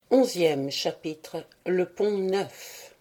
11e chapitre. Le pont Neuf.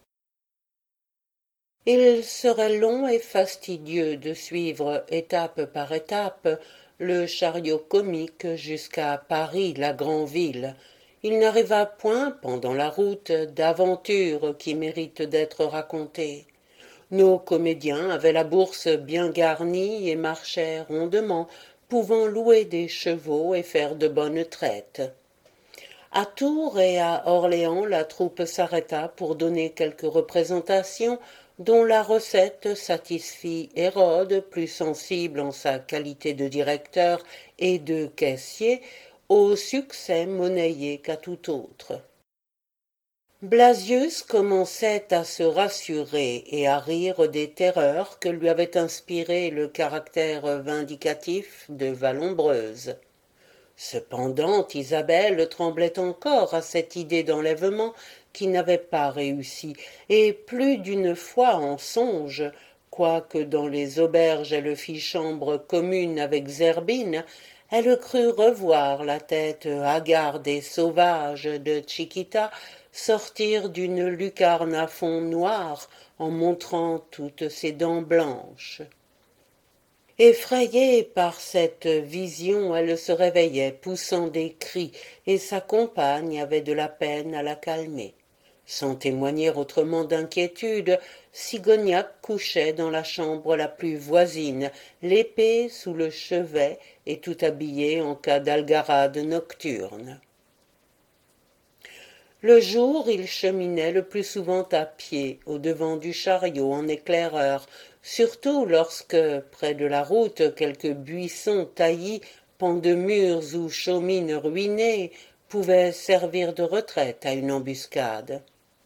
Il serait long et fastidieux de suivre étape par étape le chariot comique jusqu'à Paris, la grande ville. Il n'arriva point, pendant la route, d'aventure qui mérite d'être racontée. Nos comédiens avaient la bourse bien garnie et marchaient rondement, pouvant louer des chevaux et faire de bonnes traites. À Tours et à Orléans, la troupe s'arrêta pour donner quelques représentations dont la recette satisfit Hérode, plus sensible en sa qualité de directeur et de caissier, au succès monnayé qu'à tout autre. Blasius commençait à se rassurer et à rire des terreurs que lui avait inspirées le caractère vindicatif de Vallombreuse. Cependant, Isabelle tremblait encore à cette idée d'enlèvement qui n'avait pas réussi, et plus d'une fois en songe, quoique dans les auberges elle fît chambre commune avec Zerbine, elle crut revoir la tête hagarde et sauvage de Chiquita sortir d'une lucarne à fond noir en montrant toutes ses dents blanches. Effrayée par cette vision, elle se réveillait, poussant des cris, et sa compagne avait de la peine à la calmer. Sans témoigner autrement d'inquiétude, Sigognac couchait dans la chambre la plus voisine, l'épée sous le chevet et tout habillé en cas d'algarade nocturne. Le jour, il cheminait le plus souvent à pied, au-devant du chariot en éclaireur, surtout lorsque, près de la route, quelques buissons taillis, pans de murs ou chaumines ruinées, pouvaient servir de retraite à une embuscade.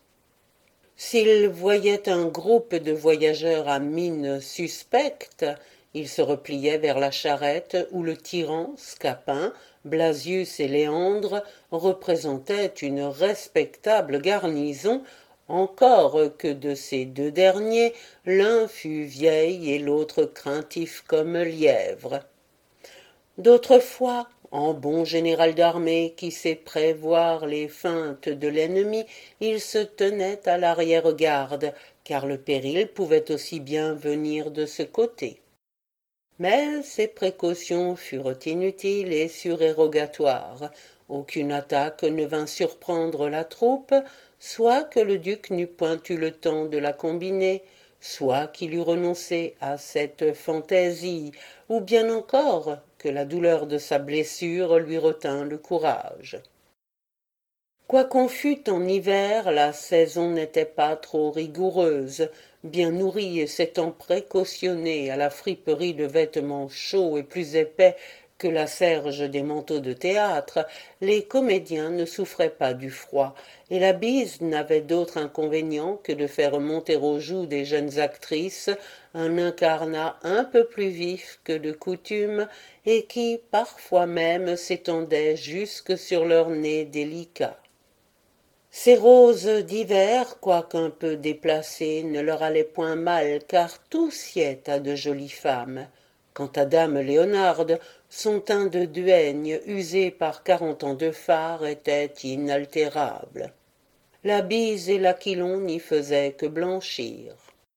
S'il voyait un groupe de voyageurs à mine suspecte, il se repliait vers la charrette où le tyran, Scapin, Blasius et Léandre représentaient une respectable garnison, encore que de ces deux derniers, l'un fût vieil et l'autre craintif comme lièvre. D'autres fois, en bon général d'armée qui sait prévoir les feintes de l'ennemi, il se tenait à l'arrière-garde, car le péril pouvait aussi bien venir de ce côté. Mais ces précautions furent inutiles et surérogatoires. Aucune attaque ne vint surprendre la troupe, soit que le duc n'eût point eu le temps de la combiner, soit qu'il eût renoncé à cette fantaisie, ou bien encore que la douleur de sa blessure lui retint le courage. Quoiqu'on fût en hiver, la saison n'était pas trop rigoureuse. Bien nourris et s'étant précautionnés à la friperie de vêtements chauds et plus épais que la serge des manteaux de théâtre, les comédiens ne souffraient pas du froid, et la bise n'avait d'autre inconvénient que de faire monter aux joues des jeunes actrices un incarnat un peu plus vif que de coutume, et qui parfois même s'étendait jusque sur leur nez délicat. Ces roses d'hiver, quoiqu'un peu déplacées, ne leur allaient point mal, car tout sied à de jolies femmes. Quant à dame Léonarde, son teint de duègne, usé par 40 ans de fard, était inaltérable. La bise et l'aquilon n'y faisaient que blanchir.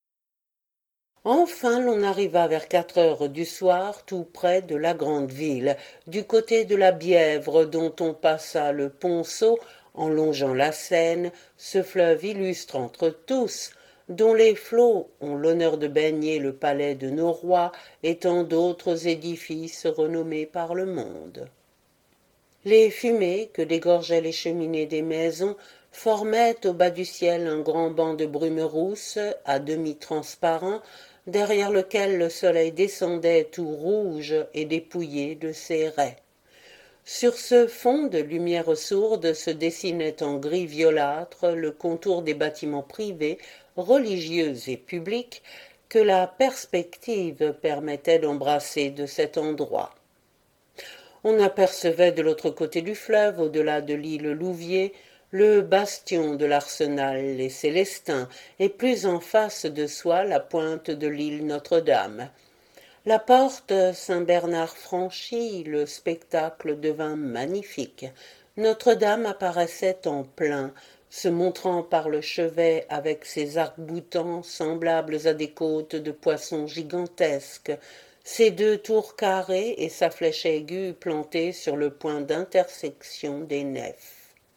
Enfin l'on arriva vers 4 heures du soir, tout près de la grande ville, du côté de la Bièvre, dont on passa le ponceau, en longeant la Seine, ce fleuve illustre entre tous, dont les flots ont l'honneur de baigner le palais de nos rois et tant d'autres édifices renommés par le monde. Les fumées que dégorgeaient les cheminées des maisons formaient au bas du ciel un grand banc de brume rousse, à demi transparent, derrière lequel le soleil descendait tout rouge et dépouillé de ses raies. Sur ce fond de lumière sourde se dessinait en gris violâtre le contour des bâtiments privés, religieux et publics, que la perspective permettait d'embrasser de cet endroit. On apercevait de l'autre côté du fleuve, au-delà de l'île Louviers, le bastion de l'arsenal Les Célestins, et plus en face de soi la pointe de l'île Notre-Dame. La porte Saint-Bernard franchie, le spectacle devint magnifique. Notre-Dame apparaissait en plein, se montrant par le chevet avec ses arcs-boutants semblables à des côtes de poissons gigantesques, ses deux tours carrées et sa flèche aiguë plantée sur le point d'intersection des nefs.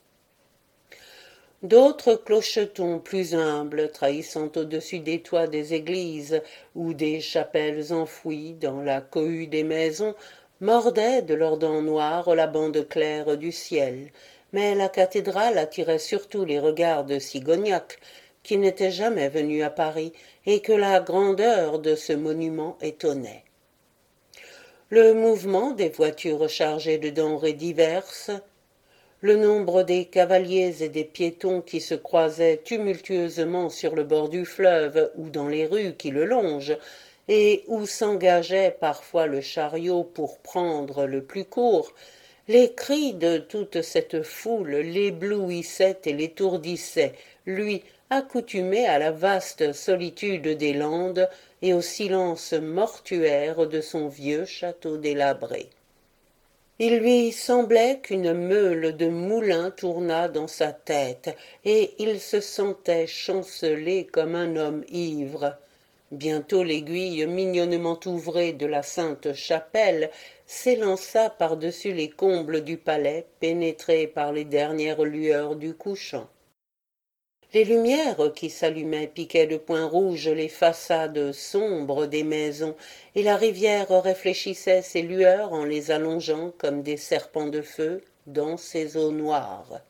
D'autres clochetons plus humbles, trahissant au-dessus des toits des églises ou des chapelles enfouies dans la cohue des maisons, mordaient de leurs dents noires la bande claire du ciel, mais la cathédrale attirait surtout les regards de Sigognac, qui n'était jamais venu à Paris, et que la grandeur de ce monument étonnait. Le mouvement des voitures chargées de denrées diverses, le nombre des cavaliers et des piétons qui se croisaient tumultueusement sur le bord du fleuve ou dans les rues qui le longent, et où s'engageait parfois le chariot pour prendre le plus court, les cris de toute cette foule l'éblouissaient et l'étourdissaient, lui, accoutumé à la vaste solitude des Landes et au silence mortuaire de son vieux château délabré. Il lui semblait qu'une meule de moulins tournât dans sa tête, et il se sentait chanceler comme un homme ivre. Bientôt l'aiguille mignonnement ouvrée de la Sainte-Chapelle s'élança par-dessus les combles du palais, pénétrés par les dernières lueurs du couchant. Les lumières qui s'allumaient piquaient de points rouges les façades sombres des maisons, et la rivière réfléchissait ses lueurs en les allongeant comme des serpents de feu dans ses eaux noires.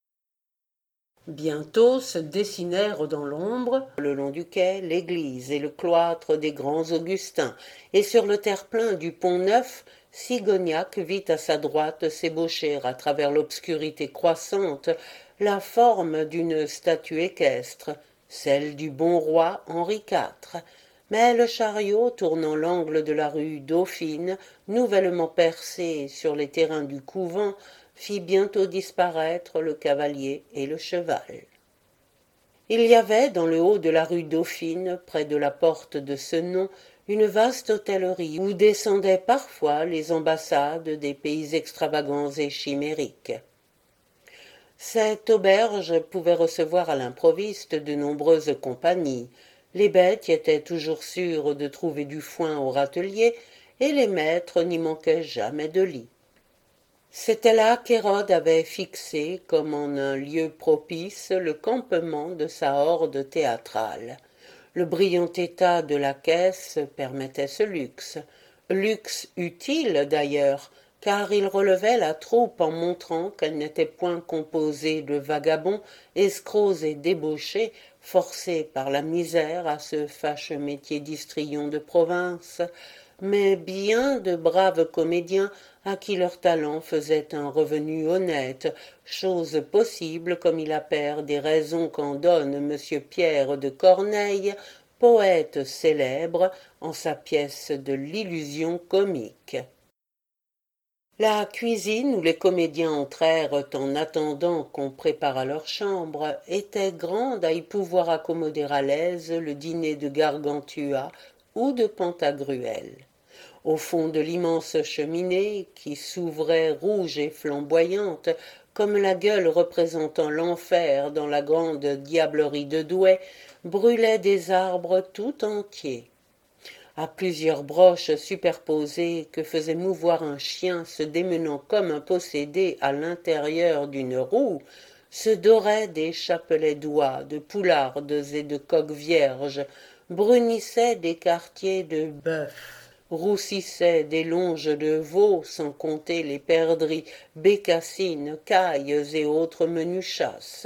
Bientôt se dessinèrent dans l'ombre, le long du quai, l'église et le cloître des grands Augustins, et sur le terre-plein du Pont-Neuf, Sigognac vit à sa droite s'ébaucher à travers l'obscurité croissante la forme d'une statue équestre, celle du bon roi Henri IV. Mais le chariot, tournant l'angle de la rue Dauphine, nouvellement percée sur les terrains du couvent, fit bientôt disparaître le cavalier et le cheval. Il y avait dans le haut de la rue Dauphine, près de la porte de ce nom, une vaste hôtellerie où descendaient parfois les ambassades des pays extravagants et chimériques. Cette auberge pouvait recevoir à l'improviste de nombreuses compagnies. Les bêtes y étaient toujours sûres de trouver du foin au râtelier, et les maîtres n'y manquaient jamais de lit. C'était là qu'Hérode avait fixé, comme en un lieu propice, le campement de sa horde théâtrale. Le brillant état de la caisse permettait ce luxe utile d'ailleurs, car il relevait la troupe en montrant qu'elle n'était point composée de vagabonds, escrocs et débauchés, forcés par la misère à ce fâcheux métier d'histrion de province, mais bien de braves comédiens à qui leur talent faisait un revenu honnête, chose possible comme il appert des raisons qu'en donne M. Pierre de Corneille, poète célèbre, en sa pièce de l'illusion comique. La cuisine où les comédiens entrèrent en attendant qu'on préparât leur chambre était grande à y pouvoir accommoder à l'aise le dîner de Gargantua ou de Pantagruel. Au fond de l'immense cheminée, qui s'ouvrait rouge et flamboyante, comme la gueule représentant l'enfer dans la grande diablerie de Douai, brûlaient des arbres tout entiers. À plusieurs broches superposées que faisait mouvoir un chien se démenant comme un possédé à l'intérieur d'une roue, se doraient des chapelets d'oies, de poulardes et de coqs vierges, brunissaient des quartiers de bœuf, roussissaient des longes de veau, sans compter les perdrix, bécassines, cailles et autres menus chasses.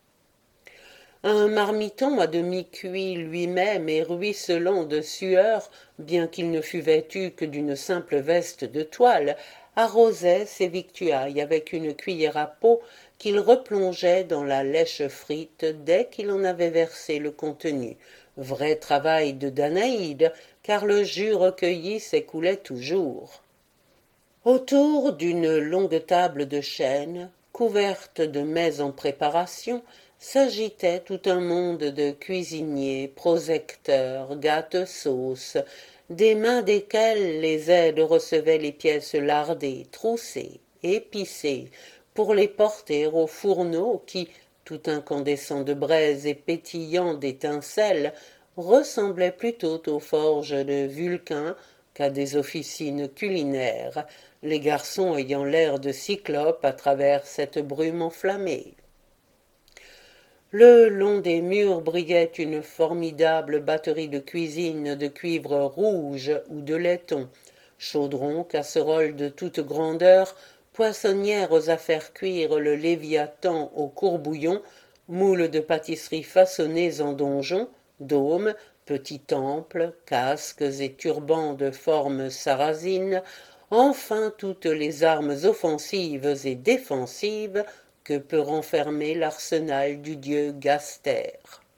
Un marmiton à demi cuit lui-même et ruisselant de sueur, bien qu'il ne fût vêtu que d'une simple veste de toile, arrosait ses victuailles avec une cuillère à peau qu'il replongeait dans la lèche frite dès qu'il en avait versé le contenu. Vrai travail de Danaïde, car le jus recueilli s'écoulait toujours. Autour d'une longue table de chêne, couverte de mets en préparation, s'agitait tout un monde de cuisiniers, prosecteurs, gâte-sauces, des mains desquelles les aides recevaient les pièces lardées, troussées, épicées, pour les porter aux fourneaux qui, tout incandescents de braise et pétillants d'étincelles, ressemblaient plutôt aux forges de Vulcain qu'à des officines culinaires, les garçons ayant l'air de cyclopes à travers cette brume enflammée. Le long des murs brillait une formidable batterie de cuisine de cuivre rouge ou de laiton, chaudrons, casseroles de toute grandeur, poissonnières à faire cuire le léviathan au courbouillon, moules de pâtisseries façonnées en donjons, dômes, petits temples, casques et turbans de forme sarrasine, enfin toutes les armes offensives et défensives que peut renfermer l'arsenal du dieu Gaster.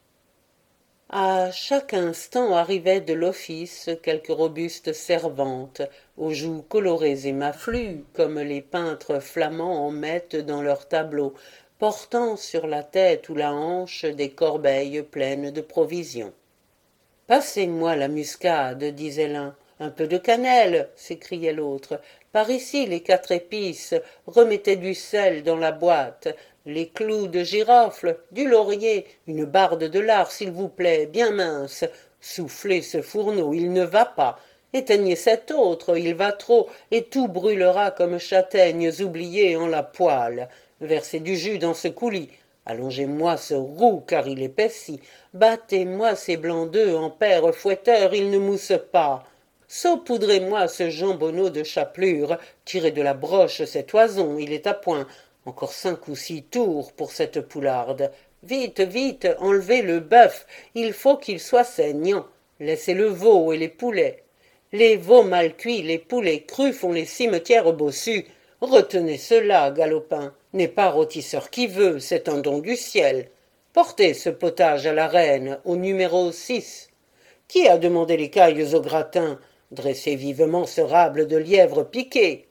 À chaque instant arrivait de l'office quelque robuste servante, aux joues colorées et maflues, comme les peintres flamands en mettent dans leurs tableaux, portant sur la tête ou la hanche des corbeilles pleines de provisions. Passez-moi la muscade, disait l'un. Un peu de cannelle, s'écriait l'autre. Par ici les 4 épices, remettez du sel dans la boîte, les clous de girofle, du laurier, une barde de lard, s'il vous plaît, bien mince. Soufflez ce fourneau, il ne va pas. Éteignez cet autre, il va trop, et tout brûlera comme châtaignes oubliées en la poêle. Versez du jus dans ce coulis. Allongez-moi ce roux, car il épaissit. Battez-moi ces blancs d'œufs en père fouetteur, il ne mousse pas. Saupoudrez-moi ce jambonneau de chapelure, tirez de la broche cet oison, il est à point. Encore 5 ou 6 tours pour cette poularde. Vite, vite, enlevez le bœuf, il faut qu'il soit saignant. Laissez le veau et les poulets. Les veaux mal cuits, les poulets crus font les cimetières bossus. Retenez cela, galopin. N'est pas rôtisseur qui veut, c'est un don du ciel. Portez ce potage à la reine, au numéro 6. Qui a demandé les cailles au gratin? Dressez vivement ce rable de lièvre piqué.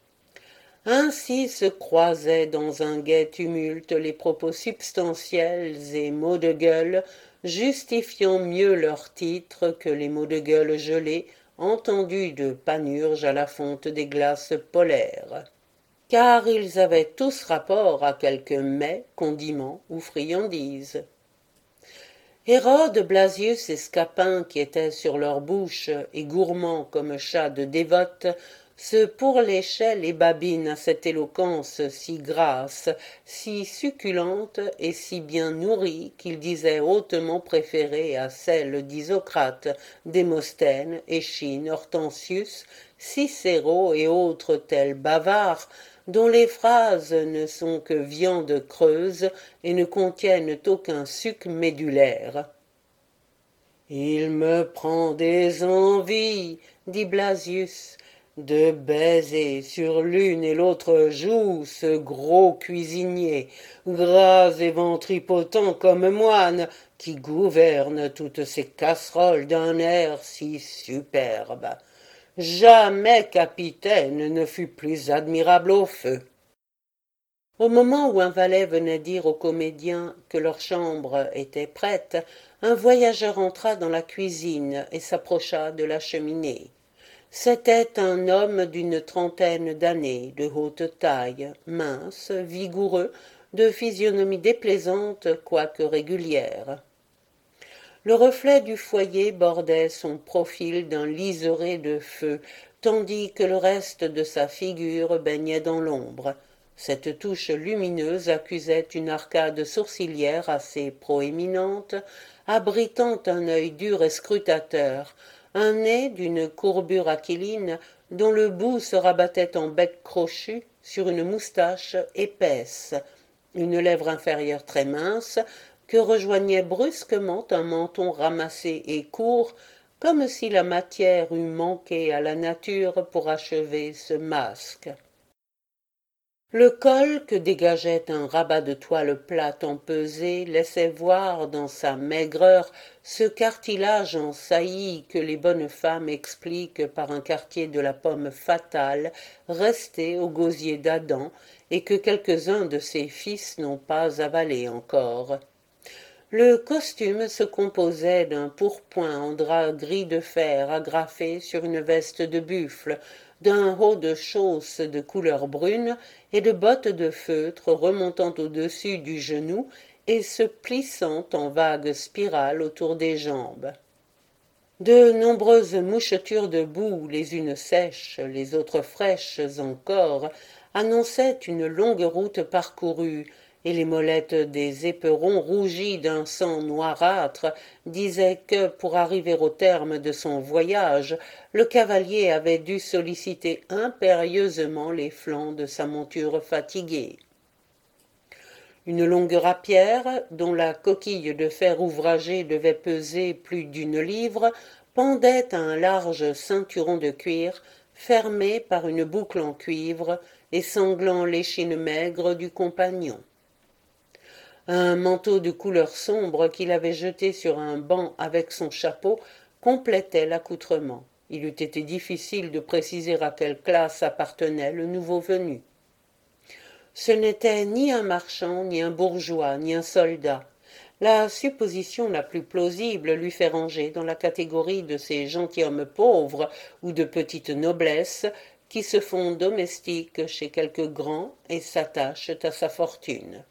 Ainsi se croisaient dans un gai tumulte les propos substantiels et mots de gueule, justifiant mieux leur titre que les mots de gueule gelés, entendus de Panurge à la fonte des glaces polaires. Car ils avaient tous rapport à quelque mets, condiment ou friandise. Hérode, Blasius et Scapin, qui étaient sur leur bouche et gourmands comme chats de dévote, se pourléchaient les babines à cette éloquence si grasse, si succulente et si bien nourrie qu'ils disaient hautement préférée à celle d'Isocrate, Démosthène, Échine, Hortensius, Cicéro et autres tels bavards, dont les phrases ne sont que viande creuse et ne contiennent aucun suc médulaire. Il me prend des envies, dit Blasius, de baiser sur l'une et l'autre joue ce gros cuisinier, gras et ventripotent comme moine, qui gouverne toutes ces casseroles d'un air si superbe. Jamais capitaine ne fut plus admirable au feu. Au moment où un valet venait dire aux comédiens que leur chambre était prête, un voyageur entra dans la cuisine et s'approcha de la cheminée. C'était un homme d'une trentaine d'années, de haute taille, mince, vigoureux, de physionomie déplaisante quoique régulière. Le reflet du foyer bordait son profil d'un liseré de feu, tandis que le reste de sa figure baignait dans l'ombre. Cette touche lumineuse accusait une arcade sourcilière assez proéminente, abritant un œil dur et scrutateur, un nez d'une courbure aquiline dont le bout se rabattait en bec crochu sur une moustache épaisse, une lèvre inférieure très mince, que rejoignait brusquement un menton ramassé et court, comme si la matière eût manqué à la nature pour achever ce masque. Le col que dégageait un rabat de toile plate empesée laissait voir dans sa maigreur ce cartilage en saillie que les bonnes femmes expliquent par un quartier de la pomme fatale resté au gosier d'Adam et que quelques-uns de ses fils n'ont pas avalé encore. Le costume se composait d'un pourpoint en drap gris de fer agrafé sur une veste de buffle, d'un haut de chausse de couleur brune et de bottes de feutre remontant au-dessus du genou et se plissant en vagues spirales autour des jambes. De nombreuses mouchetures de boue, les unes sèches, les autres fraîches encore, annonçaient une longue route parcourue, et les molettes des éperons rougis d'un sang noirâtre disaient que, pour arriver au terme de son voyage, le cavalier avait dû solliciter impérieusement les flancs de sa monture fatiguée. Une longue rapière, dont la coquille de fer ouvragé devait peser plus d'une livre, pendait à un large ceinturon de cuir, fermé par une boucle en cuivre et sanglant l'échine maigre du compagnon. Un manteau de couleur sombre qu'il avait jeté sur un banc avec son chapeau complétait l'accoutrement. Il eût été difficile de préciser à quelle classe appartenait le nouveau venu. Ce n'était ni un marchand, ni un bourgeois, ni un soldat. La supposition la plus plausible lui fait ranger dans la catégorie de ces gentilshommes pauvres ou de petite noblesse qui se font domestiques chez quelques grands et s'attachent à sa fortune.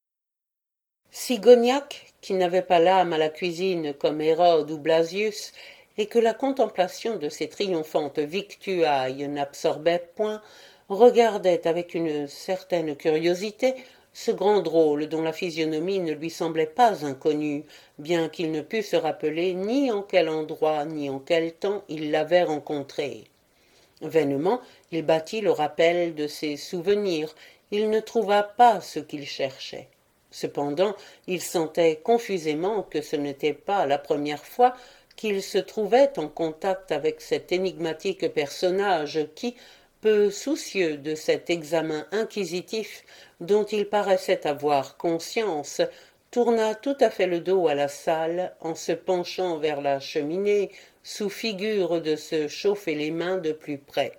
Sigognac, qui n'avait pas l'âme à la cuisine comme Hérode ou Blasius, et que la contemplation de ces triomphantes victuailles n'absorbait point, regardait avec une certaine curiosité ce grand drôle dont la physionomie ne lui semblait pas inconnue, bien qu'il ne pût se rappeler ni en quel endroit ni en quel temps il l'avait rencontré. Vainement, il battit le rappel de ses souvenirs, il ne trouva pas ce qu'il cherchait. Cependant, il sentait confusément que ce n'était pas la première fois qu'il se trouvait en contact avec cet énigmatique personnage qui, peu soucieux de cet examen inquisitif dont il paraissait avoir conscience, tourna tout à fait le dos à la salle en se penchant vers la cheminée sous figure de se chauffer les mains de plus près.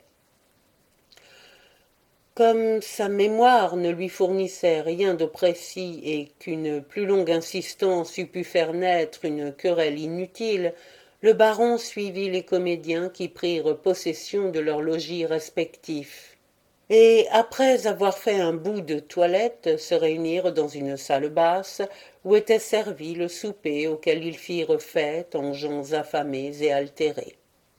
Comme sa mémoire ne lui fournissait rien de précis et qu'une plus longue insistance eût pu faire naître une querelle inutile, le baron suivit les comédiens qui prirent possession de leurs logis respectifs, et après avoir fait un bout de toilette, se réunirent dans une salle basse où était servi le souper auquel ils firent fête en gens affamés et altérés.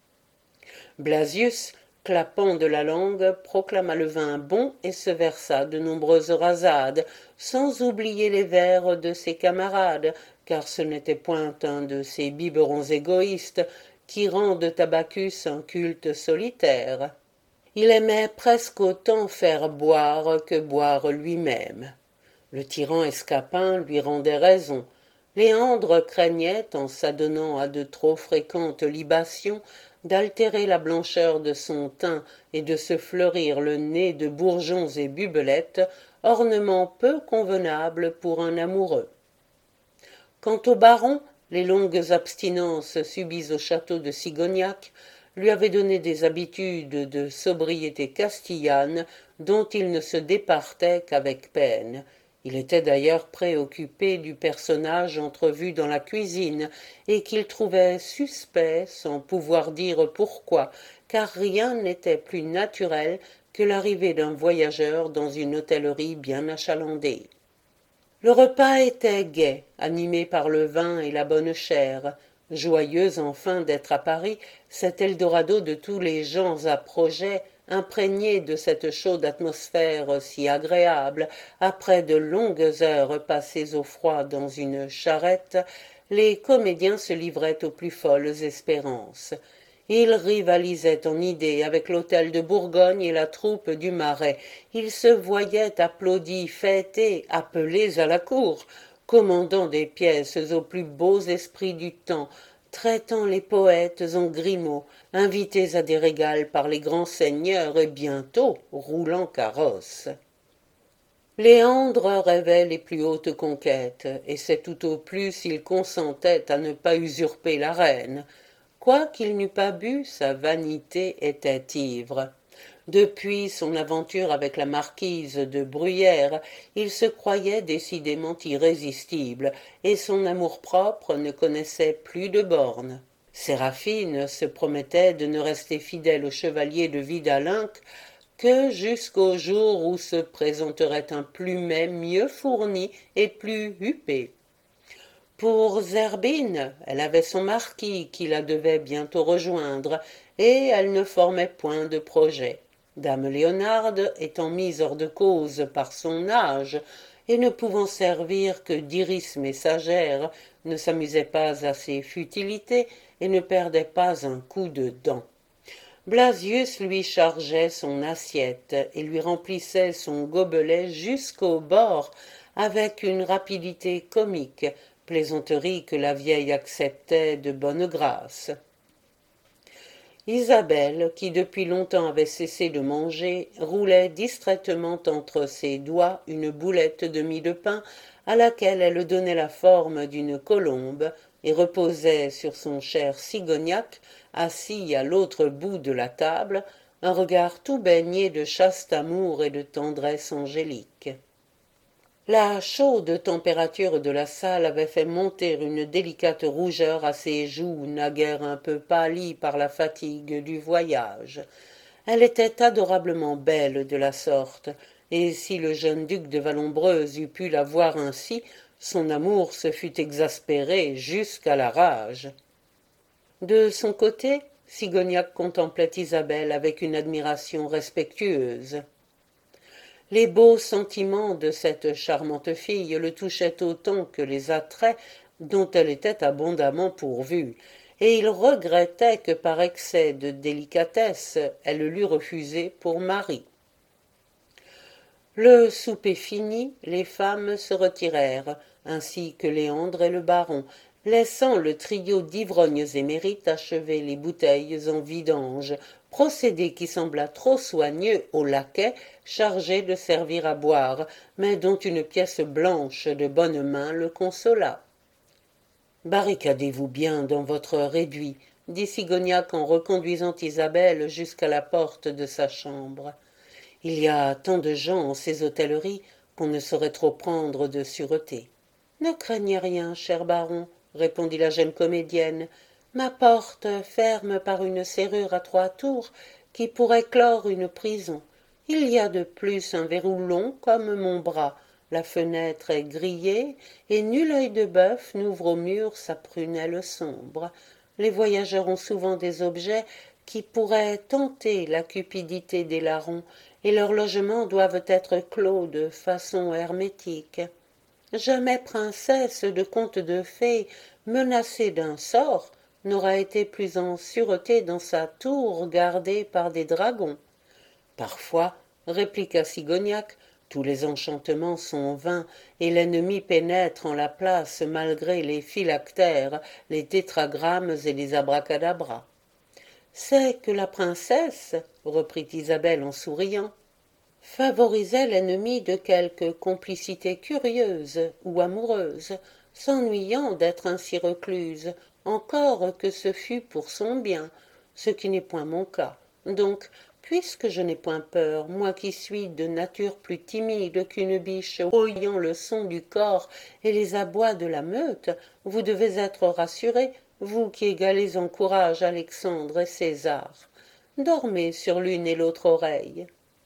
Blasius, clapant de la langue, proclama le vin bon et se versa de nombreuses rasades, sans oublier les verres de ses camarades, car ce n'était point un de ces biberons égoïstes qui rendent à Bacchus un culte solitaire. Il aimait presque autant faire boire que boire lui-même. Le tyran escapin lui rendait raison. Léandre craignait, en s'adonnant à de trop fréquentes libations, d'altérer la blancheur de son teint et de se fleurir le nez de bourgeons et bubelettes, ornements peu convenables pour un amoureux. Quant au baron, les longues abstinences subies au château de Sigognac lui avaient donné des habitudes de sobriété castillane dont il ne se départait qu'avec peine. Il était d'ailleurs préoccupé du personnage entrevu dans la cuisine et qu'il trouvait suspect sans pouvoir dire pourquoi, car rien n'était plus naturel que l'arrivée d'un voyageur dans une hôtellerie bien achalandée. Le repas était gai, animé par le vin et la bonne chère. Joyeuse enfin d'être à Paris, cet Eldorado de tous les gens à projet, imprégné de cette chaude atmosphère si agréable, après de longues heures passées au froid dans une charrette, les comédiens se livraient aux plus folles espérances. Ils rivalisaient en idées avec l'hôtel de Bourgogne et la troupe du Marais. Ils se voyaient applaudis, fêtés, appelés à la cour, commandant des pièces aux plus beaux esprits du temps, traitant les poètes en grimaud, invités à des régals par les grands seigneurs et bientôt roulant carrosse. Léandre rêvait les plus hautes conquêtes, et c'est tout au plus s'il consentait à ne pas usurper la reine. Quoiqu'il n'eût pas bu, sa vanité était ivre. Depuis son aventure avec la marquise de Bruyères, il se croyait décidément irrésistible, et son amour-propre ne connaissait plus de bornes. Séraphine se promettait de ne rester fidèle au chevalier de Vidalinck que jusqu'au jour où se présenterait un plumet mieux fourni et plus huppé. Pour Zerbine, elle avait son marquis qui la devait bientôt rejoindre, et elle ne formait point de projet. Dame Léonarde étant mise hors de cause par son âge, et ne pouvant servir que d'iris messagère, ne s'amusait pas à ses futilités et ne perdait pas un coup de dent. Blasius lui chargeait son assiette et lui remplissait son gobelet jusqu'au bord avec une rapidité comique, plaisanterie que la vieille acceptait de bonne grâce. Isabelle, qui depuis longtemps avait cessé de manger, roulait distraitement entre ses doigts une boulette de mie de pain à laquelle elle donnait la forme d'une colombe et reposait sur son cher cigognac, assis à l'autre bout de la table, un regard tout baigné de chaste amour et de tendresse angélique. La chaude température de la salle avait fait monter une délicate rougeur à ses joues naguère un peu pâlies par la fatigue du voyage. Elle était adorablement belle de la sorte, et si le jeune duc de Vallombreuse eût pu la voir ainsi, son amour se fût exaspéré jusqu'à la rage. De son côté, Cigognac contemplait Isabelle avec une admiration respectueuse. Les beaux sentiments de cette charmante fille le touchaient autant que les attraits dont elle était abondamment pourvue, et il regrettait que par excès de délicatesse elle l'eût refusé pour mari. Le souper fini, les femmes se retirèrent, ainsi que Léandre et le baron, laissant le trio d'ivrognes émérites achever les bouteilles en vidange, procédé qui sembla trop soigneux au laquais chargé de servir à boire, mais dont une pièce blanche de bonne main le consola. Barricadez-vous bien dans votre réduit, dit Cigognac en reconduisant Isabelle jusqu'à la porte de sa chambre. Il y a tant de gens en ces hôtelleries qu'on ne saurait trop prendre de sûreté. Ne craignez rien, cher baron, répondit la jeune comédienne. Ma porte ferme par une serrure à 3 tours qui pourrait clore une prison. Il y a de plus un verrou long comme mon bras. La fenêtre est grillée, et nul œil de bœuf n'ouvre au mur sa prunelle sombre. Les voyageurs ont souvent des objets qui pourraient tenter la cupidité des larrons, et leurs logements doivent être clos de façon hermétique. Jamais princesse de conte de fées menacée d'un sort n'aura été plus en sûreté dans sa tour gardée par des dragons. Parfois, répliqua Cigognac, tous les enchantements sont vains, et l'ennemi pénètre en la place malgré les phylactères, les tétragrammes et les abracadabras. C'est que la princesse, reprit Isabelle en souriant, favorisait l'ennemi de quelque complicité curieuse ou amoureuse, s'ennuyant d'être ainsi recluse, encore que ce fût pour son bien, ce qui n'est point mon cas. Donc, puisque je n'ai point peur, moi qui suis de nature plus timide qu'une biche oyant le son du cor et les abois de la meute, vous devez être rassuré, vous qui égalez en courage Alexandre et César. Dormez sur l'une et l'autre oreille.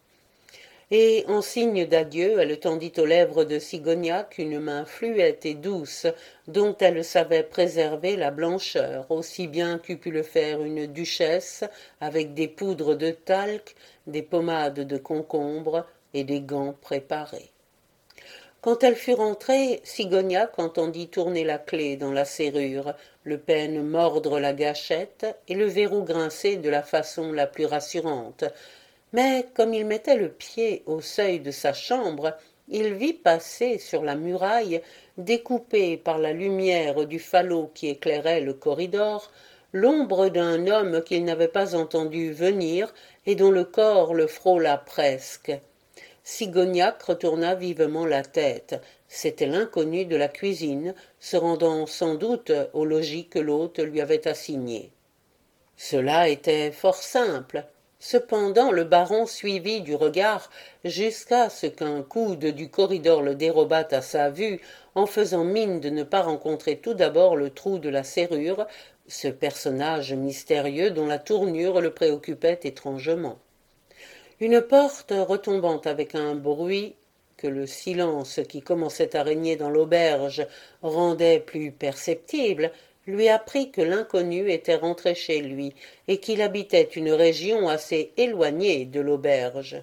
Et, en signe d'adieu, elle tendit aux lèvres de Cigognac une main fluette et douce, dont elle savait préserver la blancheur, aussi bien qu'eût pu le faire une duchesse, avec des poudres de talc, des pommades de concombre et des gants préparés. Quand elle fut rentrée, Cigognac entendit tourner la clef dans la serrure, le pêne mordre la gâchette et le verrou grincer de la façon la plus rassurante. Mais comme il mettait le pied au seuil de sa chambre, il vit passer sur la muraille, découpée par la lumière du falot qui éclairait le corridor, l'ombre d'un homme qu'il n'avait pas entendu venir et dont le corps le frôla presque. Cigognac retourna vivement la tête. C'était l'inconnu de la cuisine, se rendant sans doute au logis que l'hôte lui avait assigné. Cela était fort simple. Cependant le baron suivit du regard jusqu'à ce qu'un coude du corridor le dérobât à sa vue, en faisant mine de ne pas rencontrer tout d'abord le trou de la serrure, ce personnage mystérieux dont la tournure le préoccupait étrangement. Une porte retombant avec un bruit que le silence qui commençait à régner dans l'auberge rendait plus perceptible, lui apprit que l'inconnu était rentré chez lui et qu'il habitait une région assez éloignée de l'auberge.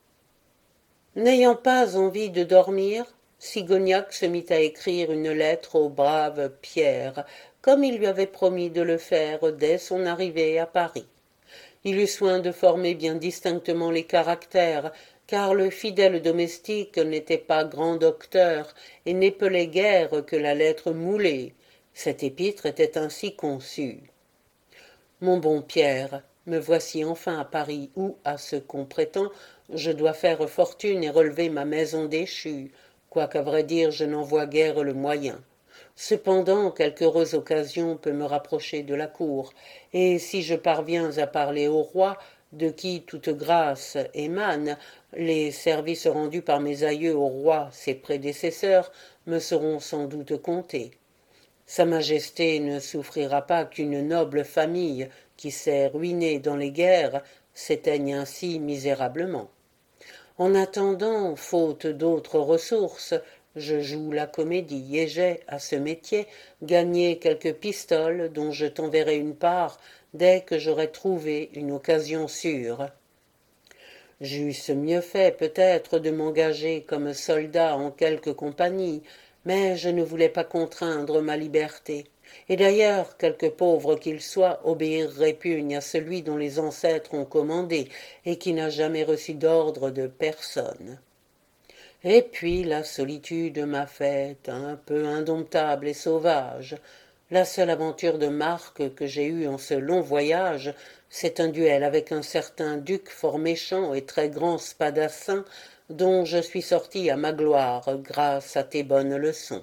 N'ayant pas envie de dormir, Sigognac se mit à écrire une lettre au brave Pierre, comme il lui avait promis de le faire dès son arrivée à Paris. Il eut soin de former bien distinctement les caractères, car le fidèle domestique n'était pas grand docteur et n'épelait guère que la lettre moulée. Cette épître était ainsi conçue. Mon bon Pierre, me voici enfin à Paris où, à ce qu'on prétend, je dois faire fortune et relever ma maison déchue, quoiqu'à vrai dire je n'en vois guère le moyen. Cependant, quelque heureuse occasion peut me rapprocher de la cour, et si je parviens à parler au roi, de qui toute grâce émane, les services rendus par mes aïeux au roi, ses prédécesseurs, me seront sans doute comptés. Sa Majesté ne souffrira pas qu'une noble famille, qui s'est ruinée dans les guerres, s'éteigne ainsi misérablement. En attendant, faute d'autres ressources, je joue la comédie, et j'ai, à ce métier, gagné quelques pistoles dont je t'enverrai une part dès que j'aurai trouvé une occasion sûre. J'eusse mieux fait, peut-être, de m'engager comme soldat en quelque compagnie, mais je ne voulais pas contraindre ma liberté. Et d'ailleurs, quelque pauvre qu'il soit, obéir répugne à celui dont les ancêtres ont commandé, et qui n'a jamais reçu d'ordre de personne. Et puis la solitude m'a faite un peu indomptable et sauvage. La seule aventure de marque que j'ai eue en ce long voyage, c'est un duel avec un certain duc fort méchant et très grand spadassin, dont je suis sorti à ma gloire grâce à tes bonnes leçons.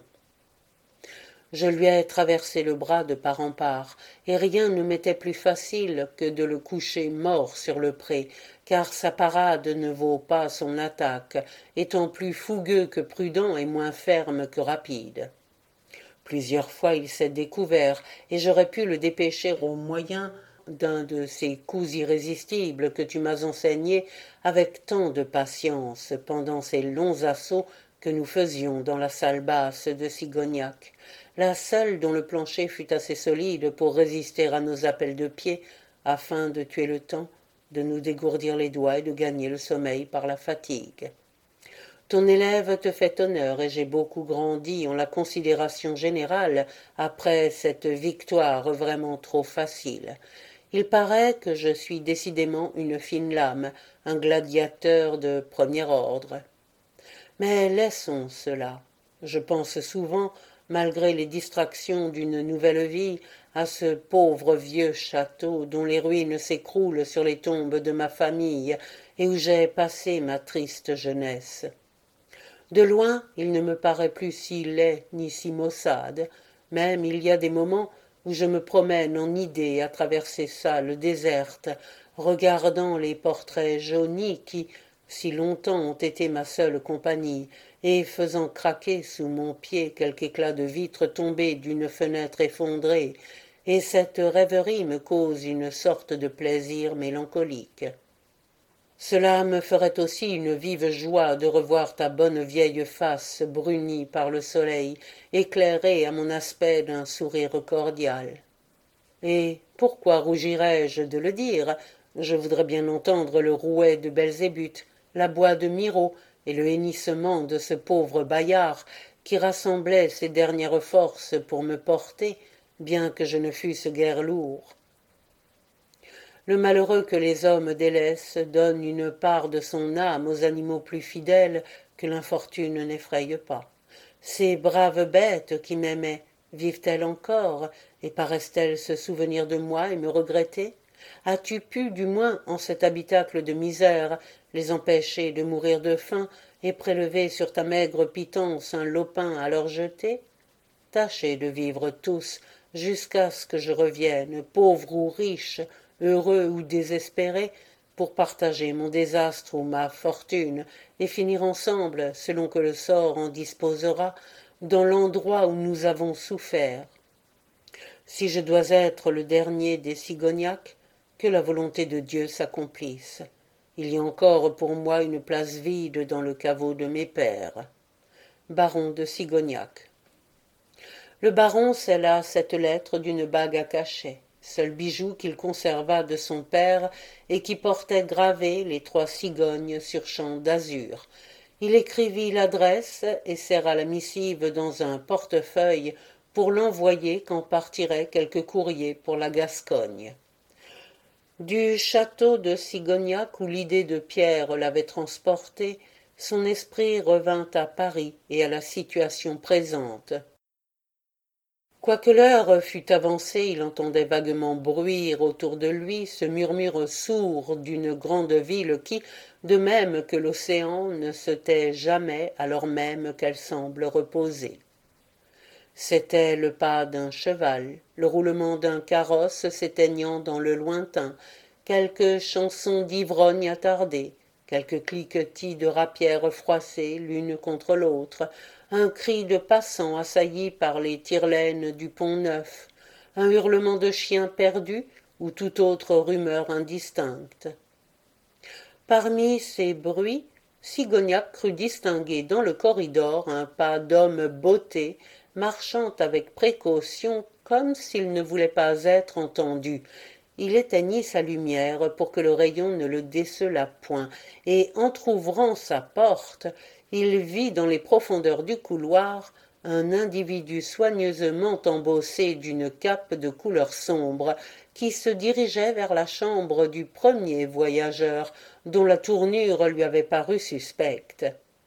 Je lui ai traversé le bras de part en part, et rien ne m'était plus facile que de le coucher mort sur le pré, car sa parade ne vaut pas son attaque, étant plus fougueux que prudent et moins ferme que rapide. Plusieurs fois il s'est découvert, et j'aurais pu le dépêcher au moyen d'un de ces coups irrésistibles que tu m'as enseignés avec tant de patience pendant ces longs assauts que nous faisions dans la salle basse de Sigognac, la seule dont le plancher fût assez solide pour résister à nos appels de pied, afin de tuer le temps, de nous dégourdir les doigts et de gagner le sommeil par la fatigue. Ton élève te fait honneur, et j'ai beaucoup grandi en la considération générale après cette victoire vraiment trop facile. Il paraît que je suis décidément une fine lame, un gladiateur de premier ordre. Mais laissons cela. Je pense souvent, malgré les distractions d'une nouvelle vie, à ce pauvre vieux château dont les ruines s'écroulent sur les tombes de ma famille et où j'ai passé ma triste jeunesse. De loin, il ne me paraît plus si laid ni si maussade. Même il y a des moments où je me promène en idée à travers ces salles désertes, regardant les portraits jaunis qui, si longtemps, ont été ma seule compagnie, et faisant craquer sous mon pied quelque éclat de vitre tombé d'une fenêtre effondrée, et cette rêverie me cause une sorte de plaisir mélancolique. Cela me ferait aussi une vive joie de revoir ta bonne vieille face brunie par le soleil, éclairée à mon aspect d'un sourire cordial. Et pourquoi rougirais-je de le dire? Je voudrais bien entendre le rouet de Belzébuth, la voix de Miraut et le hennissement de ce pauvre Bayard qui rassemblait ses dernières forces pour me porter, bien que je ne fusse guère lourd. Le malheureux que les hommes délaissent donne une part de son âme aux animaux plus fidèles que l'infortune n'effraie pas. Ces braves bêtes qui m'aimaient, vivent-elles encore, et paraissent-elles se souvenir de moi et me regretter? As-tu pu, du moins, en cet habitacle de misère, les empêcher de mourir de faim et prélever sur ta maigre pitance un lopin à leur jeter? Tâchez de vivre tous jusqu'à ce que je revienne, pauvre ou riche, heureux ou désespéré, pour partager mon désastre ou ma fortune, et finir ensemble, selon que le sort en disposera, dans l'endroit où nous avons souffert. Si je dois être le dernier des Sigognac, que la volonté de Dieu s'accomplisse. Il y a encore pour moi une place vide dans le caveau de mes pères. Baron de Sigognac. Le baron scella cette lettre d'une bague à cachet, seul bijou qu'il conserva de son père et qui portait gravés les 3 cigognes sur champ d'azur. Il écrivit l'adresse et serra la missive dans un portefeuille pour l'envoyer quand partirait quelque courrier pour la Gascogne. Du château de Sigognac, où l'idée de Pierre l'avait transporté, son esprit revint à Paris et à la situation présente. Quoique l'heure fût avancée, il entendait vaguement bruire autour de lui ce murmure sourd d'une grande ville qui, de même que l'océan, ne se tait jamais alors même qu'elle semble reposer. C'était le pas d'un cheval, le roulement d'un carrosse s'éteignant dans le lointain, quelques chansons d'ivrogne attardés, quelques cliquetis de rapières froissées l'une contre l'autre, un cri de passants assaillis par les tire-laines du Pont-Neuf, un hurlement de chien perdu ou toute autre rumeur indistincte. Parmi ces bruits, Sigognac crut distinguer dans le corridor un pas d'homme botté, marchant avec précaution comme s'il ne voulait pas être entendu. Il éteignit sa lumière pour que le rayon ne le décelât point, et entr'ouvrant sa porte, il vit dans les profondeurs du couloir un individu soigneusement embossé d'une cape de couleur sombre, qui se dirigeait vers la chambre du premier voyageur, dont la tournure lui avait paru suspecte.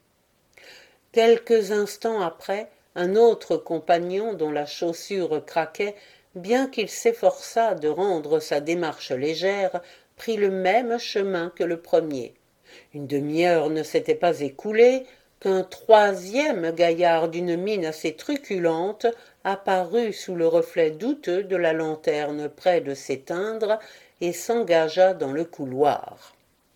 Quelques instants après, un autre compagnon dont la chaussure craquait, bien qu'il s'efforçât de rendre sa démarche légère, prit le même chemin que le premier. Une demi-heure ne s'était pas écoulée qu'un 3e gaillard d'une mine assez truculente apparut sous le reflet douteux de la lanterne près de s'éteindre et s'engagea dans le couloir.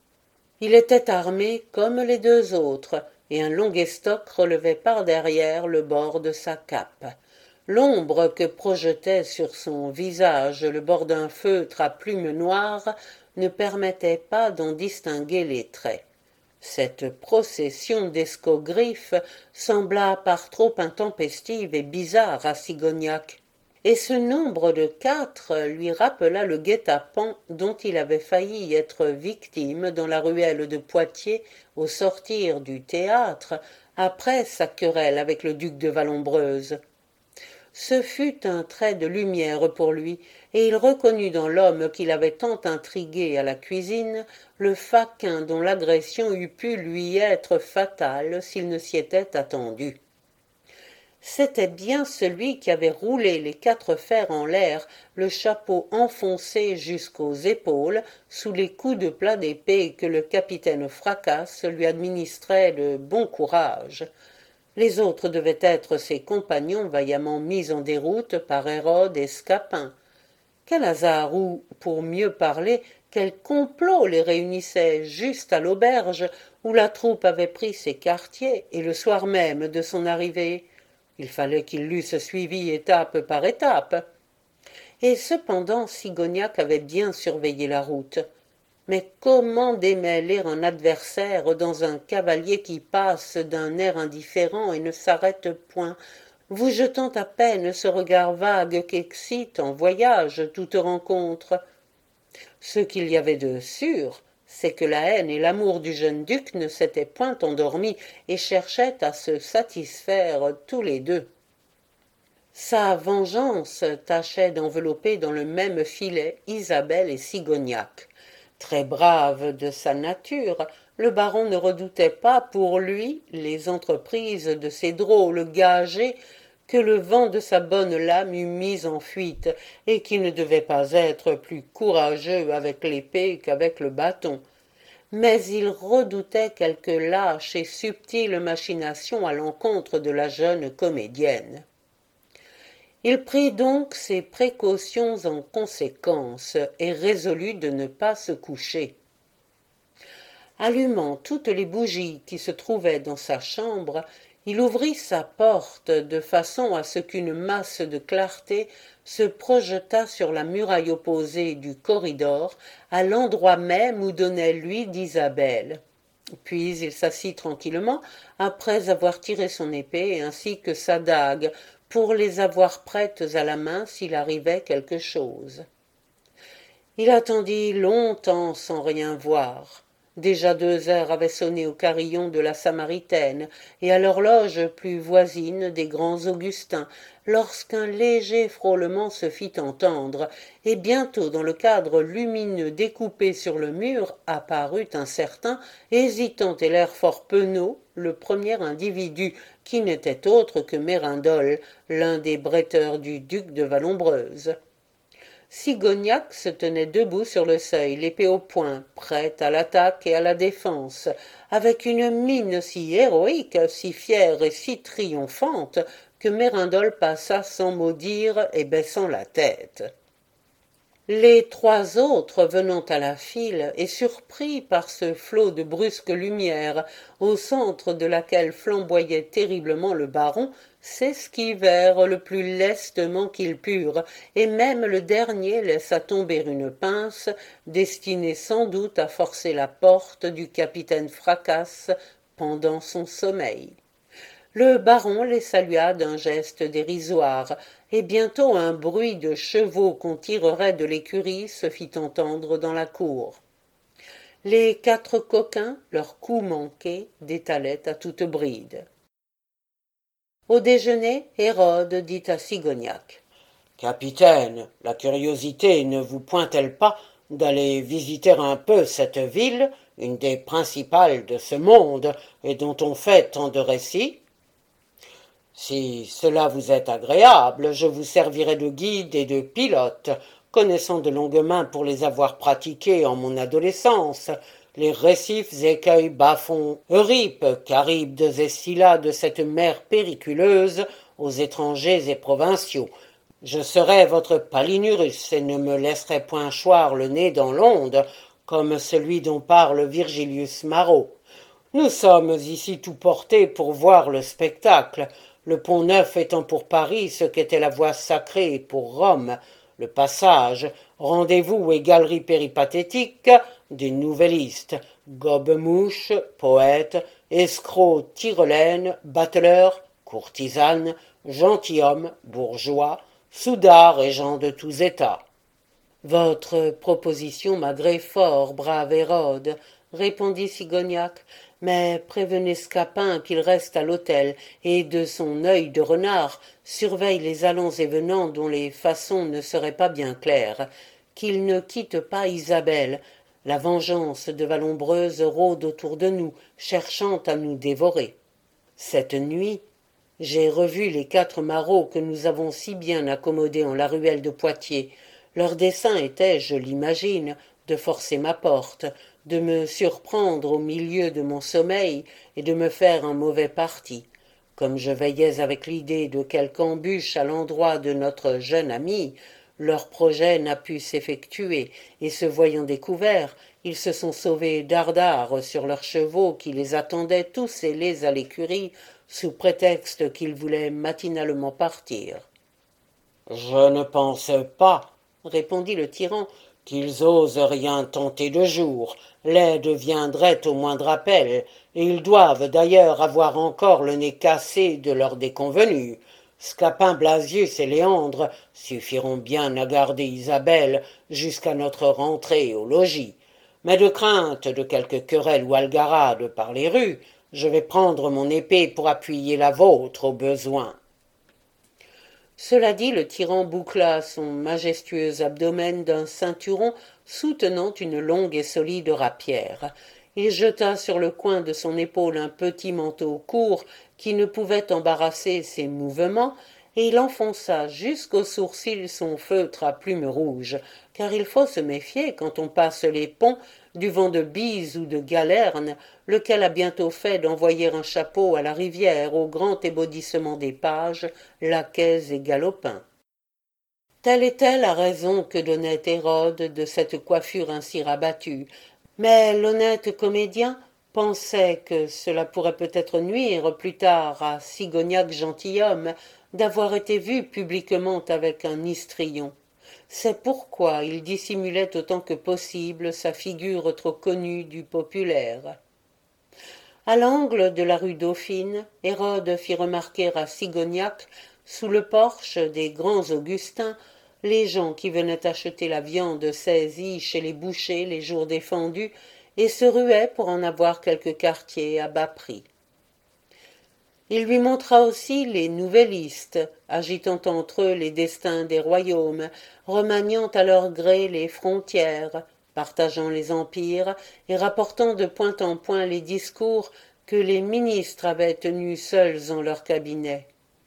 Il était armé comme les 2 autres, et un long estoc relevait par derrière le bord de sa cape. L'ombre que projetait sur son visage le bord d'un feutre à plumes noires ne permettait pas d'en distinguer les traits. Cette procession d'escogriffe sembla par trop intempestive et bizarre à Sigognac, et ce nombre de 4 lui rappela le guet-apens dont il avait failli être victime dans la ruelle de Poitiers au sortir du théâtre, après sa querelle avec le duc de Vallombreuse. Ce fut un trait de lumière pour lui, et il reconnut dans l'homme qui l'avait tant intrigué à la cuisine le faquin dont l'agression eût pu lui être fatale s'il ne s'y était attendu. C'était bien celui qui avait roulé les 4 fers en l'air, le chapeau enfoncé jusqu'aux épaules, sous les coups de plat d'épée que le capitaine Fracasse lui administrait de bon courage. Les autres devaient être ses compagnons vaillamment mis en déroute par Hérode et Scapin. Quel hasard ou, pour mieux parler, quel complot les réunissait juste à l'auberge où la troupe avait pris ses quartiers et le soir même de son arrivée. Il fallait qu'ils l'eussent suivi étape par étape. Et cependant Sigognac avait bien surveillé la route. Mais comment démêler un adversaire dans un cavalier qui passe d'un air indifférent et ne s'arrête point, vous jetant à peine ce regard vague qu'excite en voyage toute rencontre? Ce qu'il y avait de sûr, c'est que la haine et l'amour du jeune duc ne s'étaient point endormis et cherchaient à se satisfaire tous les 2. Sa vengeance tâchait d'envelopper dans le même filet Isabelle et Sigognac. Très brave de sa nature, le baron ne redoutait pas pour lui les entreprises de ces drôles gagés que le vent de sa bonne lame eût mis en fuite, et qui ne devaient pas être plus courageux avec l'épée qu'avec le bâton. Mais il redoutait quelque lâche et subtile machination à l'encontre de la jeune comédienne. Il prit donc ses précautions en conséquence et résolut de ne pas se coucher. Allumant toutes les bougies qui se trouvaient dans sa chambre, il ouvrit sa porte de façon à ce qu'une masse de clarté se projetât sur la muraille opposée du corridor, à l'endroit même où donnait l'huis d'Isabelle. Puis il s'assit tranquillement, après avoir tiré son épée ainsi que sa dague, pour les avoir prêtes à la main s'il arrivait quelque chose. Il attendit longtemps sans rien voir. Déjà 2 heures avaient sonné au carillon de la Samaritaine et à l'horloge plus voisine des grands Augustins, lorsqu'un léger frôlement se fit entendre, et bientôt dans le cadre lumineux découpé sur le mur apparut un certain, hésitant et l'air fort penaud, le premier individu, qui n'était autre que Mérindole, l'un des bretteurs du duc de Vallombreuse. Sigognac se tenait debout sur le seuil, l'épée au poing, prêt à l'attaque et à la défense, avec une mine si héroïque, si fière et si triomphante, que Mérindole passa sans mot dire et baissant la tête. Les 3 autres venant à la file et surpris par ce flot de brusques lumières au centre de laquelle flamboyait terriblement le baron, s'esquivèrent le plus lestement qu'ils purent, et même le dernier laissa tomber une pince destinée sans doute à forcer la porte du capitaine Fracasse pendant son sommeil. Le baron les salua d'un geste dérisoire, et bientôt un bruit de chevaux qu'on tirerait de l'écurie se fit entendre dans la cour. Les 4 coquins, leurs coups manqués, détalaient à toute bride. Au déjeuner, Hérode dit à Sigognac: « Capitaine, la curiosité ne vous pointe-t-elle pas d'aller visiter un peu cette ville, une des principales de ce monde, et dont on fait tant de récits ? Si cela vous est agréable, je vous servirai de guide et de pilote, connaissant de longue main pour les avoir pratiqués en mon adolescence, les récifs, écueils, bas-fonds, Euripes, Charybdes et Scylla de cette mer périculeuse aux étrangers et provinciaux. Je serai votre Palinurus et ne me laisserai point choir le nez dans l'onde, comme celui dont parle Virgilius Maro. Nous sommes ici tout portés pour voir le spectacle, le pont Neuf étant pour Paris ce qu'était la voie sacrée pour Rome, le passage, rendez-vous et galerie péripathétique des nouvellistes, gobe-mouches, poètes, escrocs, tyrolènes, bateleurs, courtisanes, gentilshommes, bourgeois, soudards et gens de tous états. Votre proposition m'agrée fort, brave Hérode, répondit Sigognac, mais prévenez Scapin qu'il reste à l'hôtel et de son œil de renard surveille les allants et venants dont les façons ne seraient pas bien claires, qu'il ne quitte pas Isabelle. La vengeance de Vallombreuse rôde autour de nous, cherchant à nous dévorer. Cette nuit, j'ai revu les 4 marauds que nous avons si bien accommodés en la ruelle de Poitiers. Leur dessein était, je l'imagine, de forcer ma porte, de me surprendre au milieu de mon sommeil et de me faire un mauvais parti. Comme je veillais avec l'idée de quelque embûche à l'endroit de notre jeune ami, leur projet n'a pu s'effectuer, et se voyant découverts, ils se sont sauvés dardard sur leurs chevaux qui les attendaient tous scellés à l'écurie, sous prétexte qu'ils voulaient matinalement partir. « Je ne pense pas, répondit le tyran, qu'ils osent rien tenter de jour. L'aide viendrait au moindre appel, et ils doivent d'ailleurs avoir encore le nez cassé de leur déconvenue. Scapin, Blasius et Léandre suffiront bien à garder Isabelle jusqu'à notre rentrée au logis. Mais de crainte de quelque querelle ou algarade par les rues, je vais prendre mon épée pour appuyer la vôtre au besoin. » Cela dit, le tyran boucla son majestueux abdomen d'un ceinturon soutenant une longue et solide rapière. Il jeta sur le coin de son épaule un petit manteau court qui ne pouvait embarrasser ses mouvements, et il enfonça jusqu'aux sourcils son feutre à plumes rouges, car il faut se méfier, quand on passe les ponts, du vent de bise ou de galerne, lequel a bientôt fait d'envoyer un chapeau à la rivière au grand ébaudissement des pages, laquais et galopins. Telle était la raison que donnait Hérode de cette coiffure ainsi rabattue, Mais l'honnête comédien pensait que cela pourrait peut-être nuire plus tard à Sigognac gentilhomme d'avoir été vu publiquement avec un histrion. C'est pourquoi il dissimulait autant que possible sa figure trop connue du populaire. À l'angle de la rue Dauphine, Hérode fit remarquer à Sigognac, sous le porche des grands Augustins, les gens qui venaient acheter la viande saisie chez les bouchers les jours défendus et se ruaient pour en avoir quelques quartiers à bas prix. Il lui montra aussi les nouvellistes, agitant entre eux les destins des royaumes, remaniant à leur gré les frontières, partageant les empires et rapportant de point en point les discours que les ministres avaient tenus seuls en leur cabinet.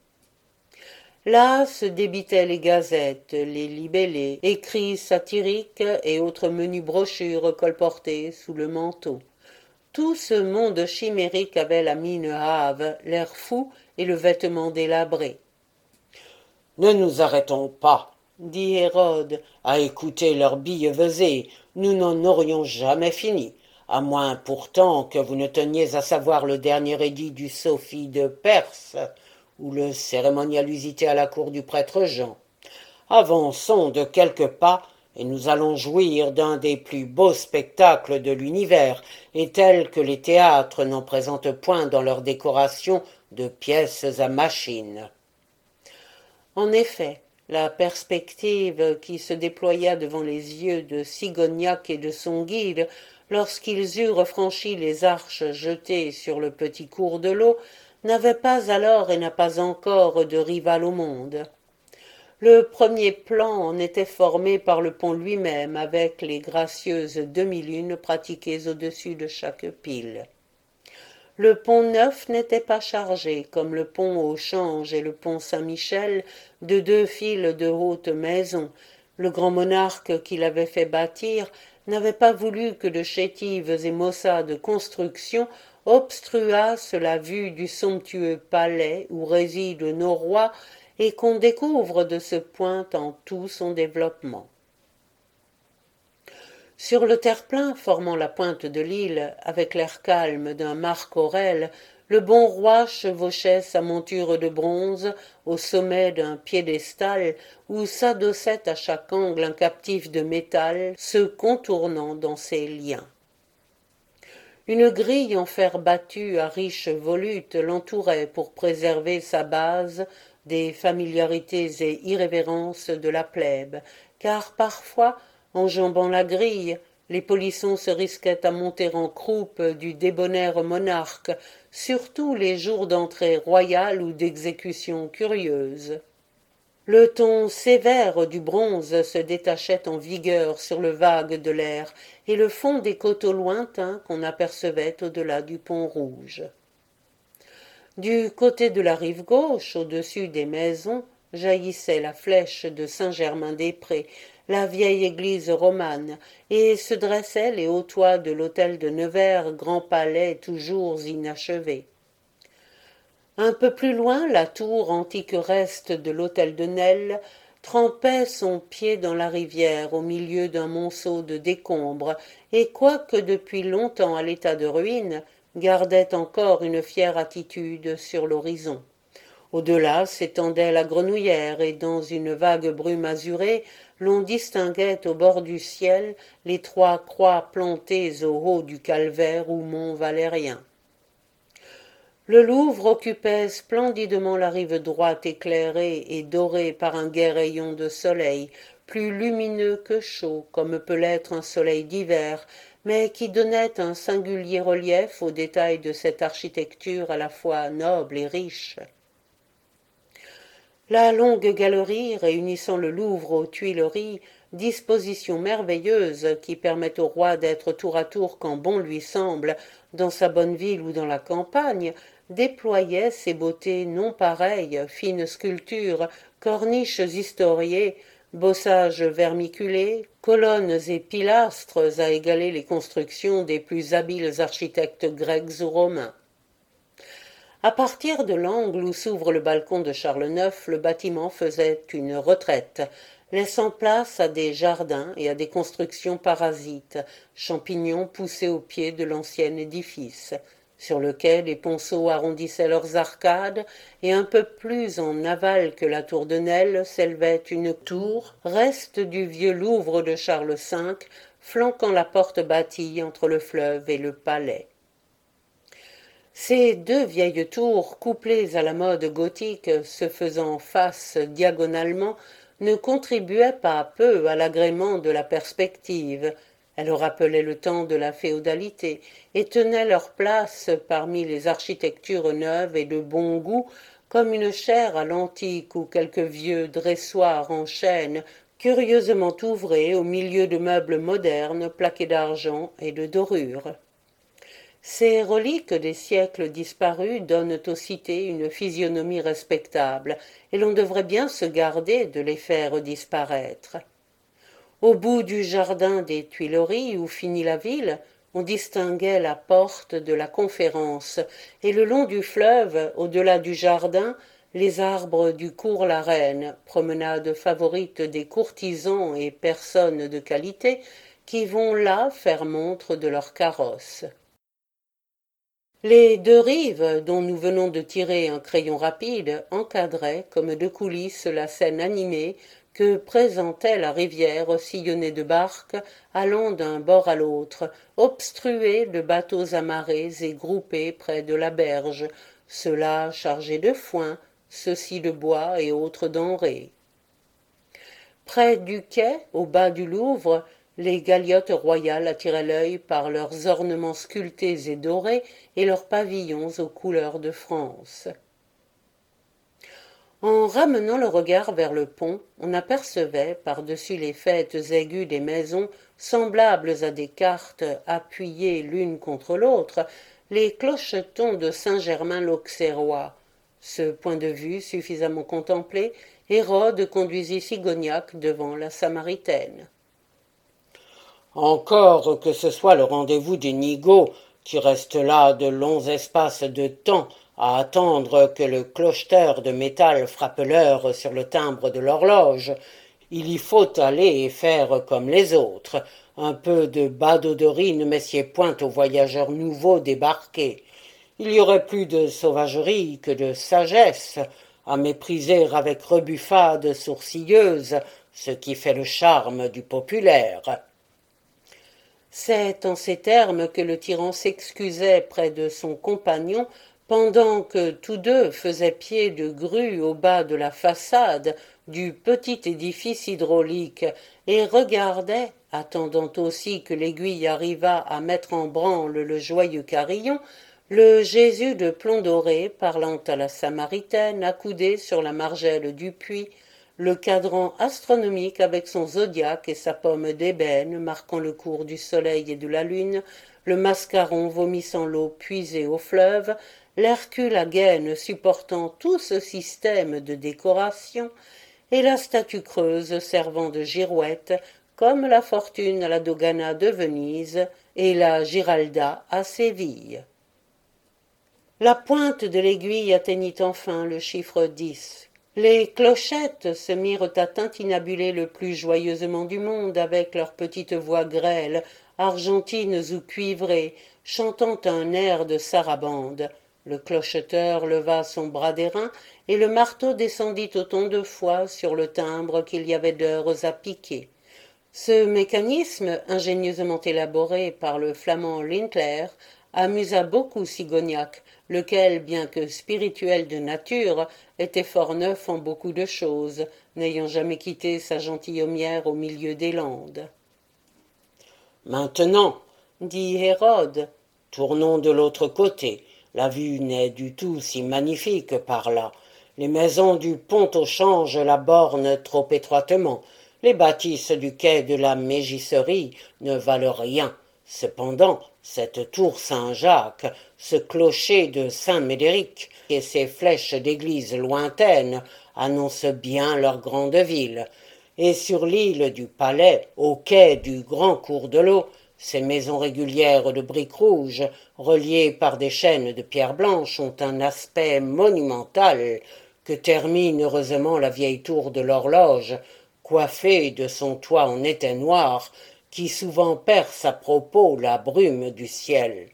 Là se débitaient les gazettes, les libellés, écrits satiriques et autres menues brochures colportées sous le manteau. Tout ce monde chimérique avait la mine hâve, l'air fou et le vêtement délabré. Ne nous arrêtons pas, dit Hérode, à écouter leurs billevesées, nous n'en aurions jamais fini, à moins pourtant que vous ne teniez à savoir le dernier édit du Sophie de Perse, ou le cérémonial usité à la cour du prêtre Jean. Avançons de quelques pas, et nous allons jouir d'un des plus beaux spectacles de l'univers, et tels que les théâtres n'en présentent point dans leur décoration de pièces à machine. En effet, la perspective qui se déploya devant les yeux de Sigognac et de son guide, lorsqu'ils eurent franchi les arches jetées sur le petit cours de l'eau, n'avait pas alors et n'a pas encore de rival au monde. Le premier plan en était formé par le pont lui-même, avec les gracieuses demi-lunes pratiquées au-dessus de chaque pile. Le pont neuf n'était pas chargé, comme le pont au Change et le pont Saint-Michel, de 2 files de hautes maisons. Le grand monarque qui l'avait fait bâtir n'avait pas voulu que de chétives et maussades constructions obstruassent la vue du somptueux palais où résident nos rois et qu'on découvre de ce point en tout son développement. Sur le terre-plein formant la pointe de l'île, avec l'air calme d'un Marc Aurèle, le bon roi chevauchait sa monture de bronze au sommet d'un piédestal où s'adossait à chaque angle un captif de métal se contournant dans ses liens. Une grille en fer battu à riche volute l'entourait pour préserver sa base des familiarités et irrévérences de la plèbe, car parfois, enjambant la grille, les polissons se risquaient à monter en croupe du débonnaire monarque, surtout les jours d'entrée royale ou d'exécution curieuse. Le ton sévère du bronze se détachait en vigueur sur le vague de l'air et le fond des coteaux lointains qu'on apercevait au-delà du pont rouge. Du côté de la rive gauche, au-dessus des maisons, jaillissait la flèche de Saint-Germain-des-Prés, la vieille église romane, et se dressaient les hauts toits de l'hôtel de Nevers, grand palais toujours inachevé. Un peu plus loin, la tour antique reste de l'hôtel de Nesle trempait son pied dans la rivière au milieu d'un monceau de décombres, et quoique depuis longtemps à l'état de ruine, gardait encore une fière attitude sur l'horizon. Au-delà s'étendait la Grenouillère, et dans une vague brume azurée, l'on distinguait au bord du ciel les 3 croix plantées au haut du calvaire ou mont Valérien. Le Louvre occupait splendidement la rive droite éclairée et dorée par un gai rayon de soleil, plus lumineux que chaud, comme peut l'être un soleil d'hiver, mais qui donnait un singulier relief aux détails de cette architecture à la fois noble et riche. La longue galerie réunissant le Louvre aux Tuileries, disposition merveilleuse qui permet au roi d'être tour à tour quand bon lui semble, dans sa bonne ville ou dans la campagne, déployait ses beautés non pareilles, fines sculptures, corniches historiées, bossages vermiculés, colonnes et pilastres à égaler les constructions des plus habiles architectes grecs ou romains. À partir de l'angle où s'ouvre le balcon de Charles IX, le bâtiment faisait une retraite. laissant place à des jardins et à des constructions parasites, champignons poussés au pied de l'ancien édifice, sur lequel les ponceaux arrondissaient leurs arcades, et un peu plus en aval que la tour de Nesle s'élevait une tour, reste du vieux Louvre de Charles V, flanquant la porte bâtie entre le fleuve et le palais. Ces deux vieilles tours, couplées à la mode gothique, se faisant face diagonalement, ne contribuaient pas peu à l'agrément de la perspective. Elles rappelaient le temps de la féodalité et tenaient leur place parmi les architectures neuves et de bon goût, comme une chaire à l'antique ou quelques vieux dressoirs en chêne curieusement ouvrés au milieu de meubles modernes plaqués d'argent et de dorure. Ces reliques des siècles disparus donnent aux cités une physionomie respectable, et l'on devrait bien se garder de les faire disparaître. Au bout du jardin des Tuileries, où finit la ville, on distinguait la porte de la Conférence, et le long du fleuve, au-delà du jardin, les arbres du cours la Reine, promenade favorite des courtisans et personnes de qualité, qui vont là faire montre de leurs carrosses. Les deux rives, dont nous venons de tirer un crayon rapide, encadraient comme de coulisses la scène animée que présentait la rivière sillonnée de barques allant d'un bord à l'autre, obstruée de bateaux amarrés et groupés près de la berge, ceux-là chargés de foin, ceux-ci de bois et autres denrées. Près du quai, au bas du Louvre, les galiotes royales attiraient l'œil par leurs ornements sculptés et dorés et leurs pavillons aux couleurs de France. En ramenant le regard vers le pont, on apercevait, par-dessus les fêtes aiguës des maisons, semblables à des cartes appuyées l'une contre l'autre, les clochetons de Saint-Germain-l'Auxerrois. Ce point de vue suffisamment contemplé, Hérode conduisit Sigognac devant la Samaritaine. Encore que ce soit le rendez-vous des nigauds, qui restent là de longs espaces de temps à attendre que le clocheteur de métal frappe l'heure sur le timbre de l'horloge, il y faut aller et faire comme les autres. Un peu de badauderie ne messied point aux voyageurs nouveaux débarqués. Il y aurait plus de sauvagerie que de sagesse à mépriser avec rebuffade sourcilleuse ce qui fait le charme du populaire. C'est en ces termes que le tyran s'excusait près de son compagnon, pendant que tous deux faisaient pied de grue au bas de la façade du petit édifice hydraulique et regardaient, attendant aussi que l'aiguille arrivât à mettre en branle le joyeux carillon, le Jésus de plomb doré parlant à la Samaritaine accoudé sur la margelle du puits, le cadran astronomique avec son zodiaque et sa pomme d'ébène marquant le cours du soleil et de la lune, le mascaron vomissant l'eau puisée au fleuve, l'Hercule à gaine supportant tout ce système de décoration, et la statue creuse servant de girouette, comme la Fortune à la Dogana de Venise et la Giralda à Séville. La pointe de l'aiguille atteignit enfin le chiffre 10. Les clochettes se mirent à tintinabuler le plus joyeusement du monde avec leurs petites voix grêles, argentines ou cuivrées, chantant un air de sarabande. Le clocheteur leva son bras d'airain et le marteau descendit autant de fois sur le timbre qu'il y avait d'heures à piquer. Ce mécanisme, ingénieusement élaboré par le flamand Lindler, amusa beaucoup Sigognac, lequel, bien que spirituel de nature, était fort neuf en beaucoup de choses, n'ayant jamais quitté sa gentilhommière au milieu des Landes. Maintenant, Dit Hérode, tournons de l'autre côté. La vue n'est du tout si magnifique par là. Les maisons du pont au change la bornent trop étroitement. Les bâtisses du quai de la Mégisserie ne valent rien. Cependant, cette tour Saint-Jacques, ce clocher de Saint-Médéric et ces flèches d'églises lointaines annoncent bien leur grande ville. Et sur l'île du Palais, au quai du grand cours de l'eau, ces maisons régulières de briques rouges, reliées par des chaînes de pierre blanche, ont un aspect monumental que termine heureusement la vieille tour de l'horloge, coiffée de son toit en étai noir, qui souvent perce à propos la brume du ciel.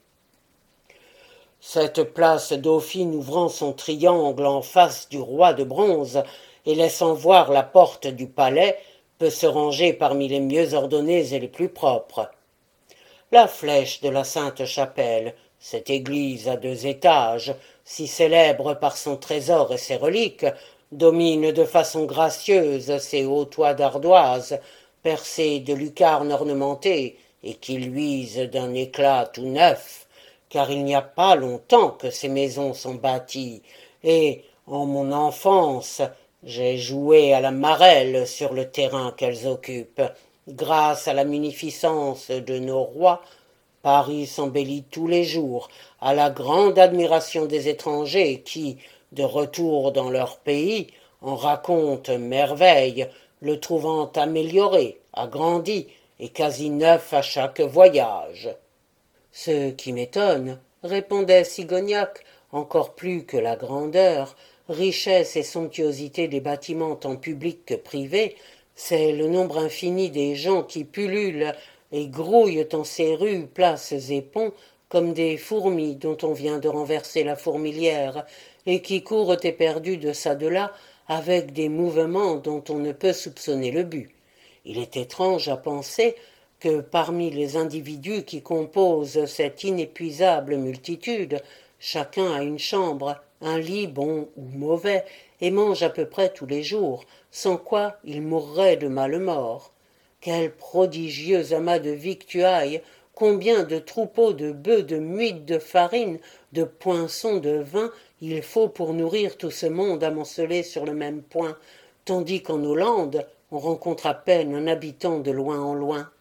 Cette place Dauphine ouvrant son triangle en face du roi de bronze et laissant voir la porte du palais, peut se ranger parmi les mieux ordonnées et les plus propres. La flèche de la Sainte-Chapelle, cette église à 2 étages, si célèbre par son trésor et ses reliques, domine de façon gracieuse ses hauts toits d'ardoise, percés de lucarnes ornementées et qui luisent d'un éclat tout neuf, car il n'y a pas longtemps que ces maisons sont bâties, et, en mon enfance, j'ai joué à la marelle sur le terrain qu'elles occupent. Grâce à la munificence de nos rois, Paris s'embellit tous les jours, à la grande admiration des étrangers qui, de retour dans leur pays, en racontent merveilles, le trouvant amélioré, agrandi et quasi neuf à chaque voyage. Ce qui m'étonne, répondait Sigognac, encore plus que la grandeur, richesse et somptuosité des bâtiments tant publics que privés, c'est le nombre infini des gens qui pullulent et grouillent en ces rues, places et ponts, comme des fourmis dont on vient de renverser la fourmilière, et qui courent éperdus de çà de là, avec des mouvements dont on ne peut soupçonner le but. Il est étrange à penser que parmi les individus qui composent cette inépuisable multitude, chacun a une chambre, un lit bon ou mauvais, et mange à peu près tous les jours, sans quoi il mourrait de male-mort. Quel prodigieux amas de victuailles, combien de troupeaux de bœufs, de muides, de farine, de poinçons, de vin il faut pour nourrir tout ce monde amoncelé sur le même point, tandis qu'en Hollande on rencontre à peine un habitant de loin en loin.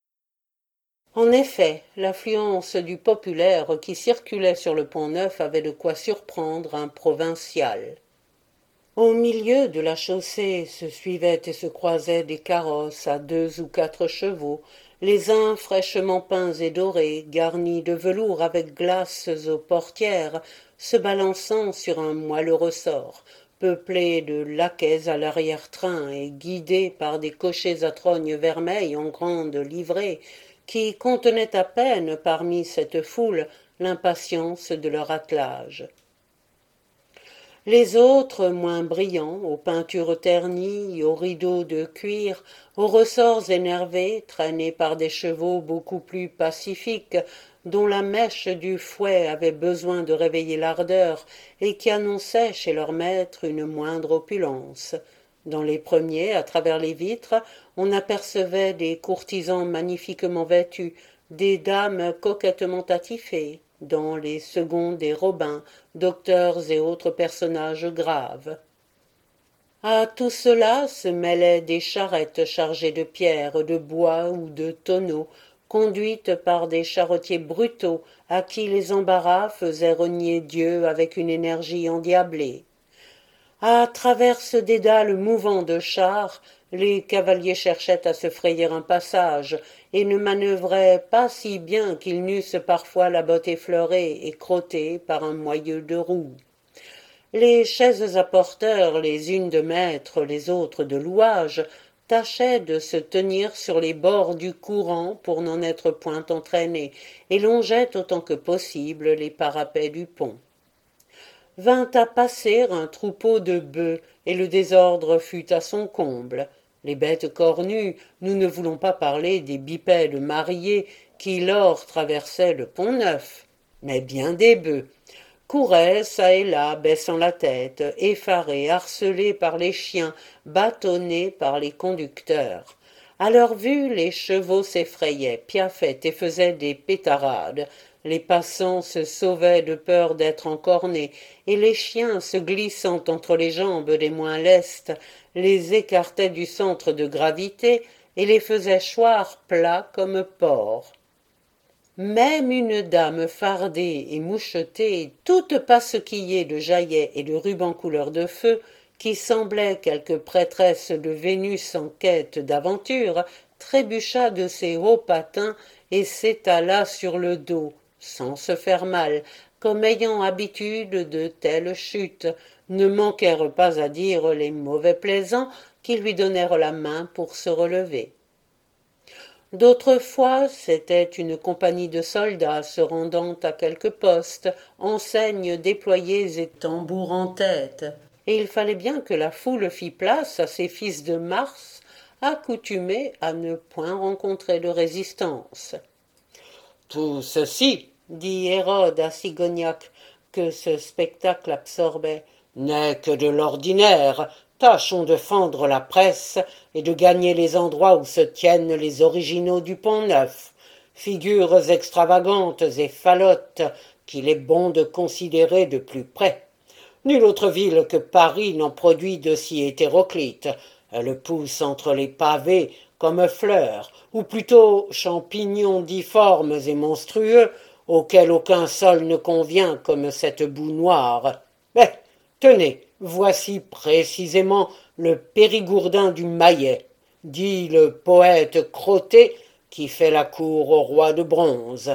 En effet, l'affluence du populaire qui circulait sur le Pont-Neuf avait de quoi surprendre un provincial. Au milieu de la chaussée se suivaient et se croisaient des carrosses à 2 ou 4 chevaux, les uns fraîchement peints et dorés, garnis de velours avec glaces aux portières, se balançant sur un moelleux ressort, peuplés de laquais à l'arrière-train et guidés par des cochers à trogne vermeille en grande livrée, qui contenaient à peine parmi cette foule l'impatience de leur attelage. Les autres, moins brillants, aux peintures ternies, aux rideaux de cuir, aux ressorts énervés, traînés par des chevaux beaucoup plus pacifiques, dont la mèche du fouet avait besoin de réveiller l'ardeur et qui annonçaient chez leur maître une moindre opulence. Dans les premiers, à travers les vitres, on apercevait des courtisans magnifiquement vêtus, des dames coquettement attifées, dans les seconds des robins, docteurs et autres personnages graves. À tout cela se mêlaient des charrettes chargées de pierres, de bois ou de tonneaux, conduites par des charretiers brutaux à qui les embarras faisaient renier Dieu avec une énergie endiablée. À travers ce dédale mouvant de chars, les cavaliers cherchaient à se frayer un passage, et ne manœuvraient pas si bien qu'ils n'eussent parfois la botte effleurée et crottée par un moyeu de roues. Les chaises à porteurs, les unes de maître, les autres de louage, tâchaient de se tenir sur les bords du courant pour n'en être point entraînées, et longeaient autant que possible les parapets du pont. Vint à passer un troupeau de bœufs, et le désordre fut à son comble. Les bêtes cornues, nous ne voulons pas parler des bipèdes mariés qui lors traversaient le Pont-Neuf, mais bien des bœufs, couraient çà et là, baissant la tête, effarés, harcelés par les chiens, bâtonnés par les conducteurs. À leur vue, les chevaux s'effrayaient, piaffaient et faisaient des pétarades. Les passants se sauvaient de peur d'être encornés, et les chiens, se glissant entre les jambes des moins lestes, les écartaient du centre de gravité et les faisaient choir plats comme porcs. Même une dame fardée et mouchetée, toute passequillée de jaillets et de rubans couleur de feu, qui semblait quelque prêtresse de Vénus en quête d'aventure, trébucha de ses hauts patins et s'étala sur le dos, sans se faire mal, comme ayant habitude de telles chutes, ne manquèrent pas à dire les mauvais plaisants qui lui donnèrent la main pour se relever. D'autres fois, c'était une compagnie de soldats se rendant à quelque poste, enseignes déployées et tambours en tête, et il fallait bien que la foule fît place à ces fils de Mars, accoutumés à ne point rencontrer de résistance. Tout ceci, Dit Hérode à Sigognac, que ce spectacle absorbait, n'est que de l'ordinaire. Tâchons de fendre la presse et de gagner les endroits où se tiennent les originaux du Pont-Neuf, figures extravagantes et falottes qu'il est bon de considérer de plus près. Nulle autre ville que Paris n'en produit de si hétéroclites. Elle pousse entre les pavés comme fleurs, ou plutôt champignons difformes et monstrueux, auxquels aucun sol ne convient comme cette boue noire. Mais, tenez, voici précisément le Périgourdin du Maillet, dit le poète crotté qui fait la cour au roi de bronze.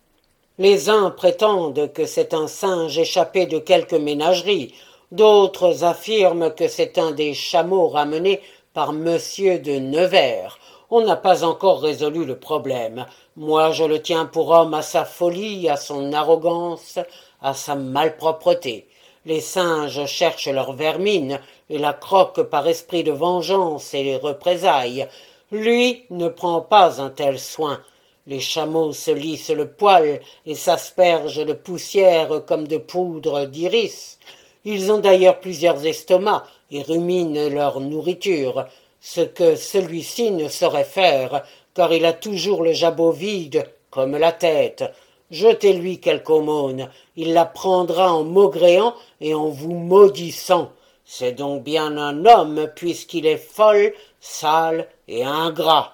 Les uns prétendent que c'est un singe échappé de quelque ménagerie, d'autres affirment que c'est un des chameaux ramenés par monsieur de Nevers. On n'a pas encore résolu le problème. Moi, je le tiens pour homme à sa folie, à son arrogance, à sa malpropreté. Les singes cherchent leur vermine et la croquent par esprit de vengeance et représailles. Lui ne prend pas un tel soin. Les chameaux se lissent le poil et s'aspergent de poussière comme de poudre d'iris. Ils ont d'ailleurs plusieurs estomacs et ruminent leur nourriture, ce que celui-ci ne saurait faire, car il a toujours le jabot vide, comme la tête. Jetez-lui quelque aumône, il la prendra en maugréant et en vous maudissant. C'est donc bien un homme, puisqu'il est fol, sale et ingrat.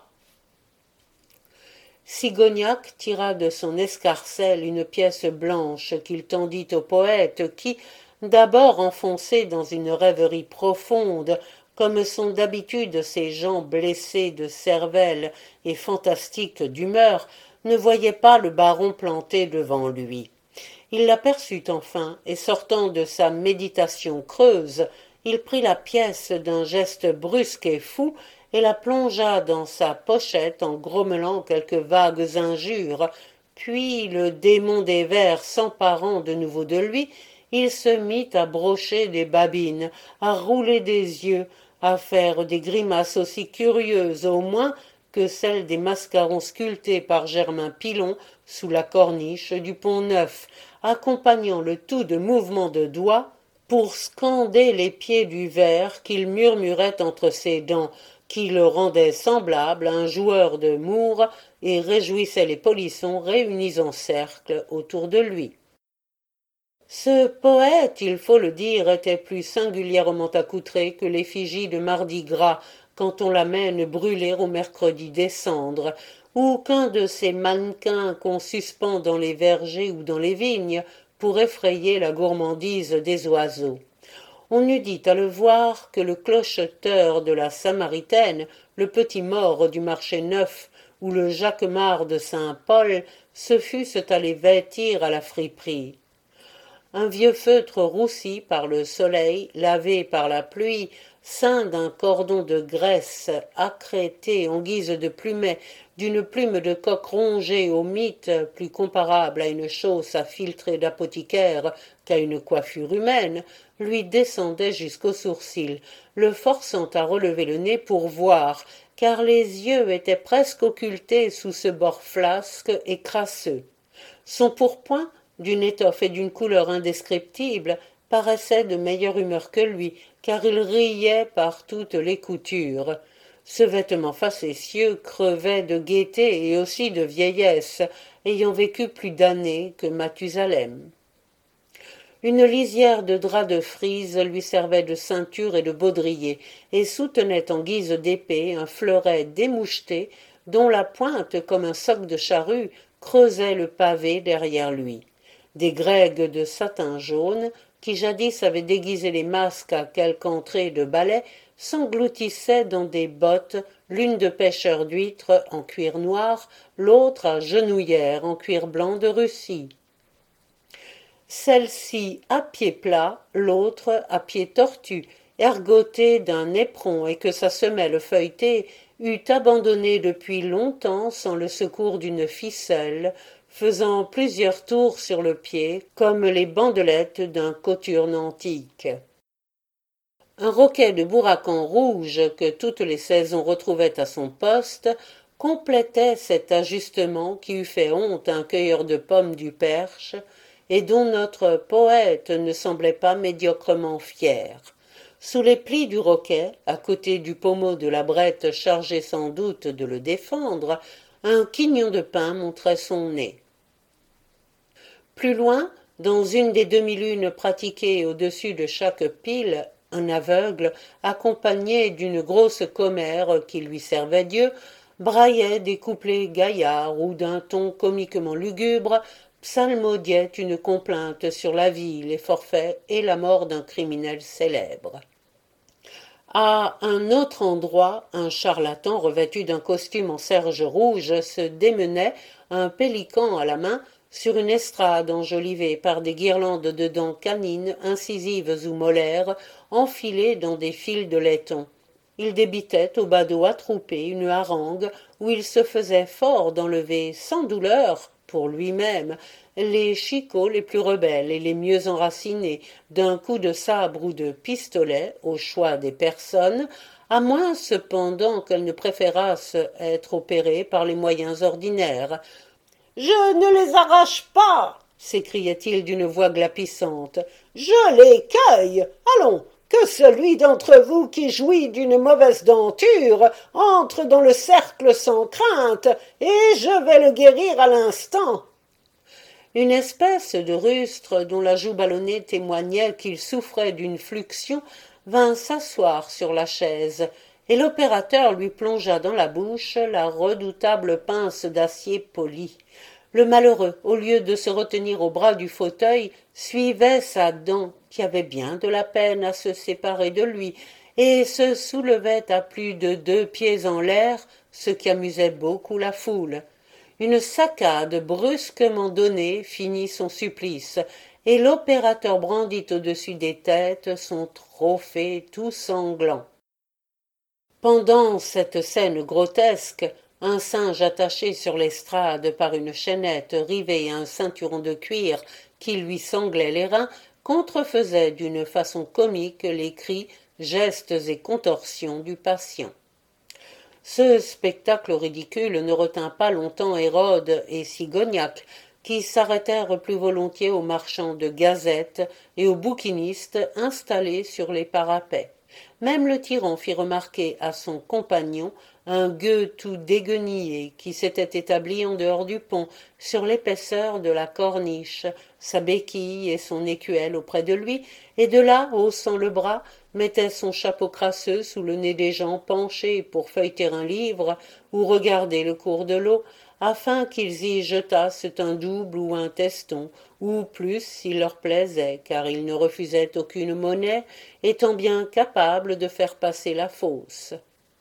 Sigognac tira de son escarcelle une pièce blanche qu'il tendit au poète qui, d'abord enfoncé dans une rêverie profonde, comme sont d'habitude ces gens blessés de cervelle et fantastiques d'humeur, ne voyait pas le baron planté devant lui. Il l'aperçut enfin, et sortant de sa méditation creuse, il prit la pièce d'un geste brusque et fou, et la plongea dans sa pochette en grommelant quelques vagues injures, puis, le démon des vers s'emparant de nouveau de lui, il se mit à brocher des babines, à rouler des yeux, à faire des grimaces aussi curieuses au moins que celles des mascarons sculptés par Germain Pilon sous la corniche du Pont-Neuf, accompagnant le tout de mouvements de doigts pour scander les pieds du vers qu'il murmurait entre ses dents, qui le rendait semblable à un joueur de mours et réjouissait les polissons réunis en cercle autour de lui. Ce poète, il faut le dire, était plus singulièrement accoutré que l'effigie de Mardi Gras quand on l'amène brûler au mercredi des cendres, ou qu'un de ces mannequins qu'on suspend dans les vergers ou dans les vignes pour effrayer la gourmandise des oiseaux. On eût dit à le voir que le clocheteur de la Samaritaine, le petit mort du marché neuf ou le jacquemart de Saint-Paul se fussent allés vêtir à la friperie. Un vieux feutre roussi par le soleil, lavé par la pluie, ceint d'un cordon de graisse accrété en guise de plumet, d'une plume de coq rongée au mythe, plus comparable à une chausse à filtrer d'apothicaire qu'à une coiffure humaine, lui descendait jusqu'aux sourcils, le forçant à relever le nez pour voir, car les yeux étaient presque occultés sous ce bord flasque et crasseux. Son pourpoint, d'une étoffe et d'une couleur indescriptibles, paraissait de meilleure humeur que lui, car il riait par toutes les coutures. Ce vêtement facétieux crevait de gaieté et aussi de vieillesse, ayant vécu plus d'années que Mathusalem. Une lisière de drap de frise lui servait de ceinture et de baudrier, et soutenait en guise d'épée un fleuret démoucheté, dont la pointe, comme un soc de charrue, creusait le pavé derrière lui. Des grègues de satin jaune, qui jadis avaient déguisé les masques à quelque entrée de ballet, s'engloutissaient dans des bottes, l'une de pêcheur d'huîtres en cuir noir, l'autre à genouillère en cuir blanc de Russie. celle-ci à pied plat, l'autre à pied tortu, ergotée d'un éperon, et que sa semelle feuilletée eût abandonné depuis longtemps sans le secours d'une ficelle, faisant plusieurs tours sur le pied, comme les bandelettes d'un cothurne antique. Un roquet de bourracan rouge que toutes les saisons retrouvaient à son poste complétait cet ajustement qui eût fait honte à un cueilleur de pommes du Perche, et dont notre poète ne semblait pas médiocrement fier. Sous les plis du roquet, à côté du pommeau de la brette chargé sans doute de le défendre, un quignon de pin montrait son nez. Plus loin, dans une des demi-lunes pratiquées au-dessus de chaque pile, un aveugle, accompagné d'une grosse commère qui lui servait Dieu, braillait des couplets gaillards ou d'un ton comiquement lugubre, psalmodiait une complainte sur la vie, les forfaits et la mort d'un criminel célèbre. À un autre endroit, un charlatan revêtu d'un costume en serge rouge se démenait, un pélican à la main, sur une estrade enjolivée par des guirlandes de dents canines, incisives ou molaires, enfilées dans des fils de laiton. Il débitait au badaud attroupé une harangue où il se faisait fort d'enlever sans douleur, pour lui-même, les chicots les plus rebelles et les mieux enracinés d'un coup de sabre ou de pistolet, au choix des personnes, à moins cependant qu'elles ne préférassent être opérées par les moyens ordinaires. « Je ne les arrache pas !» s'écriait-il d'une voix glapissante. « Je les cueille. Allons, que celui d'entre vous qui jouit d'une mauvaise denture entre dans le cercle sans crainte, et je vais le guérir à l'instant. » Une espèce de rustre dont la joue ballonnée témoignait qu'il souffrait d'une fluxion vint s'asseoir sur la chaise, et l'opérateur lui plongea dans la bouche la redoutable pince d'acier poli. Le malheureux, au lieu de se retenir au bras du fauteuil, suivait sa dent, qui avait bien de la peine à se séparer de lui, et se soulevait à plus de 2 pieds en l'air, ce qui amusait beaucoup la foule. Une saccade brusquement donnée finit son supplice, et l'opérateur brandit au-dessus des têtes son trophée tout sanglant. Pendant cette scène grotesque, un singe attaché sur l'estrade par une chaînette rivée à un ceinturon de cuir qui lui sanglait les reins contrefaisait d'une façon comique les cris, gestes et contorsions du patient. Ce spectacle ridicule ne retint pas longtemps Hérode et Sigognac, qui s'arrêtèrent plus volontiers aux marchands de gazettes et aux bouquinistes installés sur les parapets. Même le tyran fit remarquer à son compagnon un gueux tout déguenillé qui s'était établi en dehors du pont, sur l'épaisseur de la corniche, sa béquille et son écuelle auprès de lui, et de là, haussant le bras, mettait son chapeau crasseux sous le nez des gens penchés pour feuilleter un livre ou regarder le cours de l'eau, afin qu'ils y jetassent un double ou un teston, ou plus s'il leur plaisait, car ils ne refusaient aucune monnaie, étant bien capables de faire passer la fausse.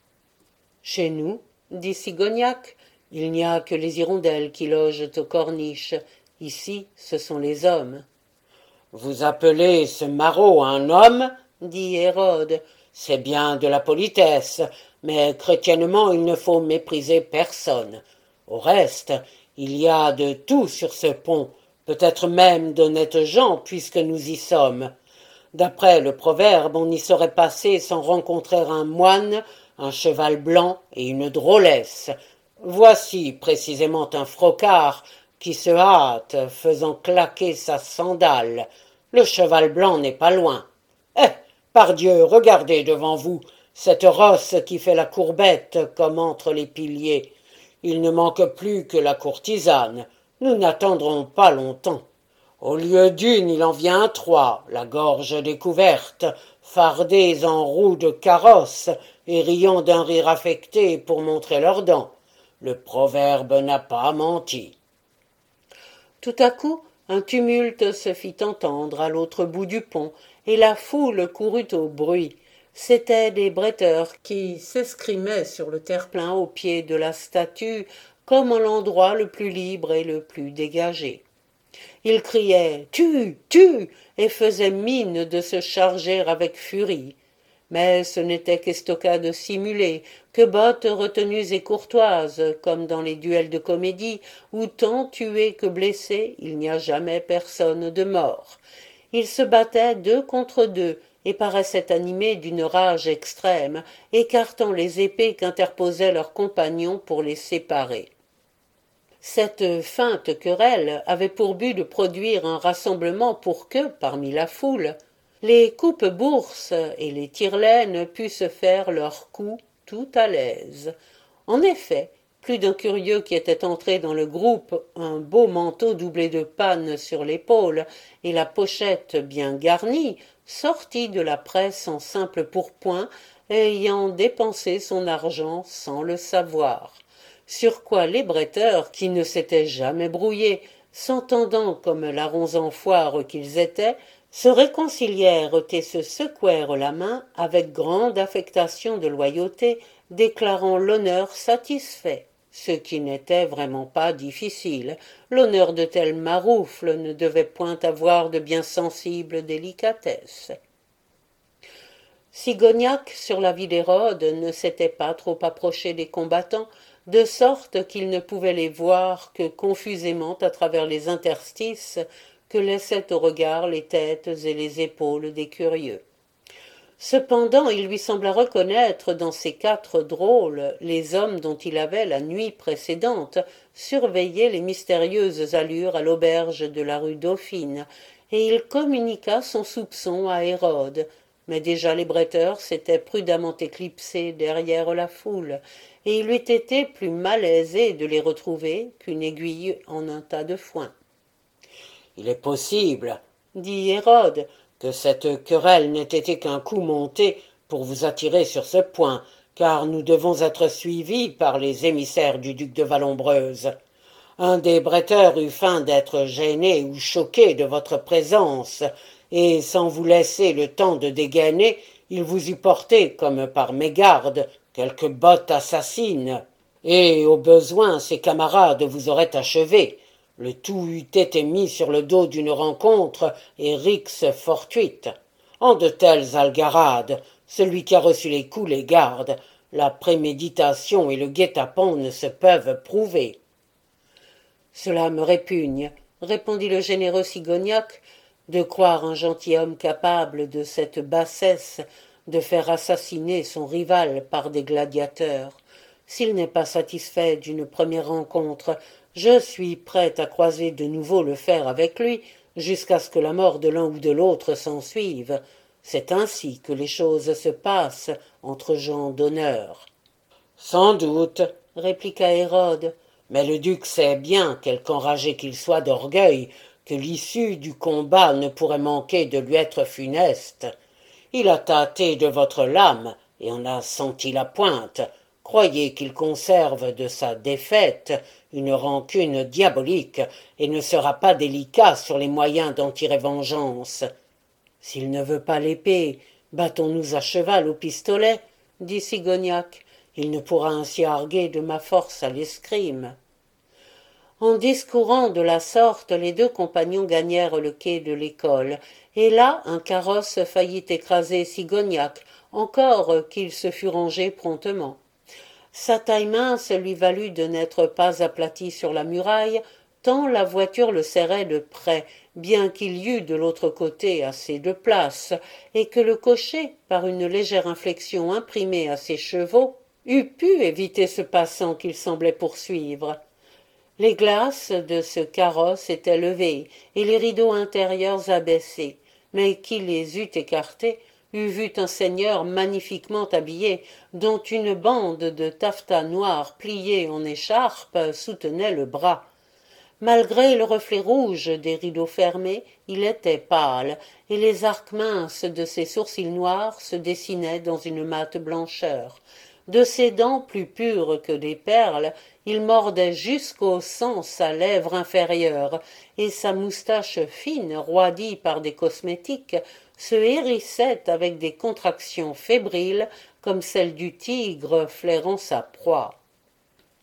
« Chez nous, dit Sigognac, il n'y a que les hirondelles qui logent aux corniches. Ici, ce sont les hommes. »« Vous appelez ce maraud un homme ?» dit Hérode. « C'est bien de la politesse, mais chrétiennement il ne faut mépriser personne. Au reste, il y a de tout sur ce pont, peut-être même d'honnêtes gens, puisque nous y sommes. D'après le proverbe, on n'y serait passé sans rencontrer un moine, un cheval blanc et une drôlesse. Voici précisément un frocard qui se hâte, faisant claquer sa sandale. Le cheval blanc n'est pas loin. Eh, pardieu, regardez devant vous cette rosse qui fait la courbette comme entre les piliers. Il ne manque plus que la courtisane. Nous n'attendrons pas longtemps. Au lieu d'une, il en vient 3, la gorge découverte, fardés en roues de carrosse et riant d'un rire affecté pour montrer leurs dents. Le proverbe n'a pas menti. Tout à coup, un tumulte se fit entendre à l'autre bout du pont, et la foule courut au bruit. C'étaient des bretteurs qui s'escrimaient sur le terre-plein au pied de la statue, comme en l'endroit le plus libre et le plus dégagé. Il criait « Tue, tue !» et faisait mine de se charger avec furie. Mais ce n'était qu'estocade simulée, que bottes retenues et courtoises, comme dans les duels de comédie, où tant tués que blessés, il n'y a jamais personne de mort. Ils se battaient deux contre deux, et paraissaient animés d'une rage extrême, écartant les épées qu'interposaient leurs compagnons pour les séparer. Cette feinte querelle avait pour but de produire un rassemblement pour que, parmi la foule, les coupe-bourses et les tire-laines pussent faire leurs coups tout à l'aise. En effet, plus d'un curieux qui était entré dans le groupe, un beau manteau doublé de panne sur l'épaule et la pochette bien garnie, sortit de la presse en simple pourpoint, ayant dépensé son argent sans le savoir. Sur quoi les bretteurs, qui ne s'étaient jamais brouillés, s'entendant comme larrons en foire qu'ils étaient, se réconcilièrent et se secouèrent la main avec grande affectation de loyauté, déclarant l'honneur satisfait, ce qui n'était vraiment pas difficile. L'honneur de tels maroufles ne devait point avoir de bien sensible délicatesse. Sigognac, sur la vie d'Hérode, ne s'était pas trop approché des combattants, de sorte qu'il ne pouvait les voir que confusément à travers les interstices que laissaient au regard les têtes et les épaules des curieux. Cependant, il lui sembla reconnaître dans ces quatre drôles les hommes dont il avait, la nuit précédente, surveillé les mystérieuses allures à l'auberge de la rue Dauphine, et il communiqua son soupçon à Hérode. Mais déjà les bretteurs s'étaient prudemment éclipsés derrière la foule, et il eût été plus malaisé de les retrouver qu'une aiguille en un tas de foin. « Il est possible, dit Hérode, que cette querelle n'ait été qu'un coup monté pour vous attirer sur ce point, car nous devons être suivis par les émissaires du duc de Vallombreuse. Un des bretteurs eut feint d'être gêné ou choqué de votre présence, et sans vous laisser le temps de dégainer, il vous eût porté, comme par mégarde, quelque botte assassine, et au besoin ses camarades vous auraient achevé. Le tout eût été mis sur le dos d'une rencontre et rixe fortuite. En de telles algarades, celui qui a reçu les coups les garde. La préméditation et le guet-apens ne se peuvent prouver. Cela me répugne, répondit le généreux Sigognac, de croire un gentilhomme capable de cette bassesse de faire assassiner son rival par des gladiateurs. S'il n'est pas satisfait d'une première rencontre, je suis prêt à croiser de nouveau le fer avec lui, jusqu'à ce que la mort de l'un ou de l'autre s'ensuive. C'est ainsi que les choses se passent entre gens d'honneur. Sans doute, répliqua Hérode, mais le duc sait bien, quelque enragé qu'il soit d'orgueil, que l'issue du combat ne pourrait manquer de lui être funeste. Il a tâté de votre lame et en a senti la pointe. Croyez qu'il conserve de sa défaite une rancune diabolique et ne sera pas délicat sur les moyens d'en tirer vengeance. S'il ne veut pas l'épée, battons-nous à cheval au pistolet, dit Sigognac. Il ne pourra ainsi arguer de ma force à l'escrime. En discourant de la sorte, les deux compagnons gagnèrent le quai de l'école, et là un carrosse faillit écraser Sigognac, encore qu'il se fût rangé promptement. Sa taille mince lui valut de n'être pas aplati sur la muraille, tant la voiture le serrait de près, bien qu'il y eût de l'autre côté assez de place, et que le cocher, par une légère inflexion imprimée à ses chevaux, eût pu éviter ce passant qu'il semblait poursuivre. Les glaces de ce carrosse étaient levées et les rideaux intérieurs abaissés, mais qui les eût écartés eût vu un seigneur magnifiquement habillé, dont une bande de taffetas noir pliée en écharpe soutenait le bras. Malgré le reflet rouge des rideaux fermés, il était pâle, et les arcs minces de ses sourcils noirs se dessinaient dans une mate blancheur. De ses dents plus pures que des perles, il mordait jusqu'au sang sa lèvre inférieure, et sa moustache fine, roidie par des cosmétiques, se hérissait avec des contractions fébriles comme celles du tigre flairant sa proie.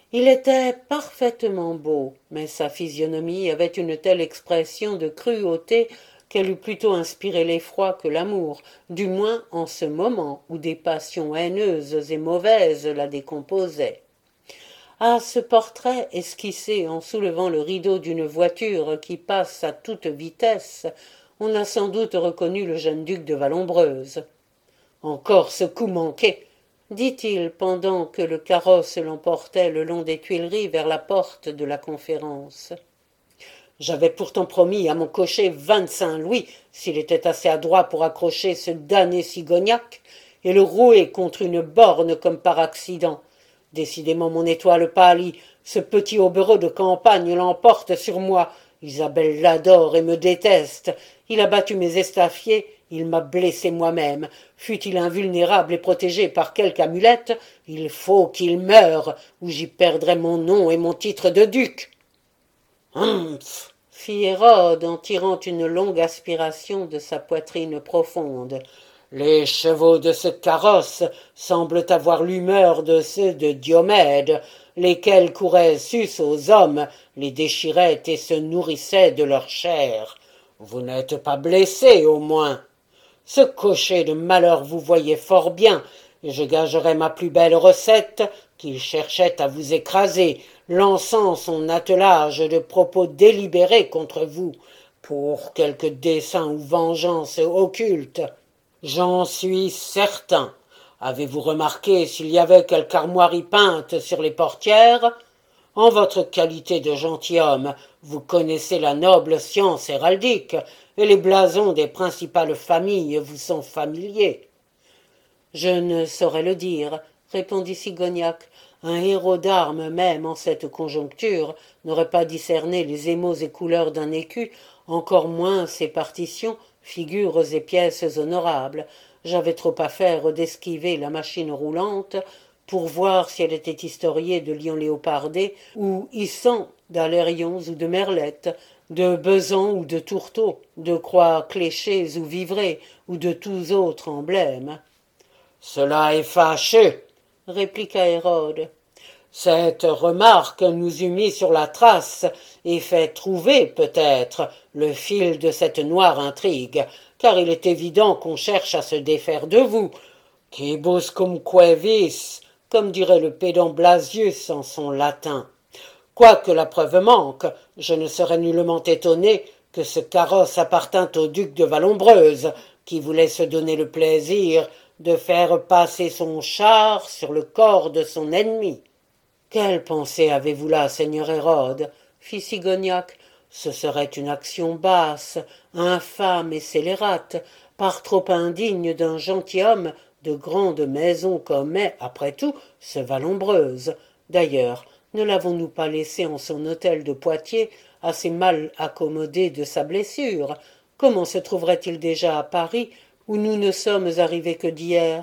Il était parfaitement beau, mais sa physionomie avait une telle expression de cruauté qu'elle eût plutôt inspiré l'effroi que l'amour, du moins en ce moment où des passions haineuses et mauvaises la décomposaient. À ce portrait esquissé en soulevant le rideau d'une voiture qui passe à toute vitesse, on a sans doute reconnu le jeune duc de Vallombreuse. Encore ce coup manqué, dit-il pendant que le carrosse l'emportait le long des Tuileries vers la porte de la Conférence. J'avais pourtant promis à mon cocher 25 louis s'il était assez adroit pour accrocher ce damné Cigognac et le rouer contre une borne comme par accident. Décidément mon étoile pâlit, ce petit aubereux de campagne l'emporte sur moi. Isabelle l'adore et me déteste. Il a battu mes estaffiers, il m'a blessé moi-même. Fût-il invulnérable et protégé par quelque amulette, il faut qu'il meure, ou j'y perdrai mon nom et mon titre de duc. Humph, fit Hérode en tirant une longue aspiration de sa poitrine profonde. Les chevaux de ce carrosse semblent avoir l'humeur de ceux de Diomède, lesquels couraient sus aux hommes, les déchiraient et se nourrissaient de leur chair. Vous n'êtes pas blessé, au moins. Ce cocher de malheur vous voyait fort bien, et je gagerais ma plus belle recette qu'il cherchait à vous écraser, lançant son attelage de propos délibérés contre vous, pour quelque dessein ou vengeance occulte. J'en suis certain. Avez-vous remarqué s'il y avait quelque armoirie peinte sur les portières? En votre qualité de gentilhomme, vous connaissez la noble science héraldique, et les blasons des principales familles vous sont familiers. Je ne saurais le dire, répondit Cigognac. Un héros d'armes, même en cette conjoncture, n'aurait pas discerné les émaux et couleurs d'un écu, encore moins ses partitions, figures et pièces honorables. J'avais trop à faire d'esquiver la machine roulante pour voir si elle était historiée de lions léopardés ou hissant d'alérions ou de merlettes, de besans ou de tourteaux, de croix cléchées ou vivrées, ou de tous autres emblèmes. Cela est fâcheux, répliqua Hérode. Cette remarque nous eût mis sur la trace et fait trouver, peut-être, le fil de cette noire intrigue, car il est évident qu'on cherche à se défaire de vous. Quibuscumque vis, comme dirait le pédant Blasius en son latin. Quoique la preuve manque, je ne serais nullement étonné que ce carrosse appartînt au duc de Vallombreuse, qui voulait se donner le plaisir de faire passer son char sur le corps de son ennemi. Quelle pensée avez-vous là, seigneur Hérode? Fit Cigognac. Ce serait une action basse, infâme et scélérate, par trop indigne d'un gentilhomme de grande maison comme est, après tout, ce Vallombreuse. D'ailleurs, ne l'avons-nous pas laissé en son hôtel de Poitiers, assez mal accommodé de sa blessure? Comment se trouverait-il déjà à Paris, où nous ne sommes arrivés que d'hier?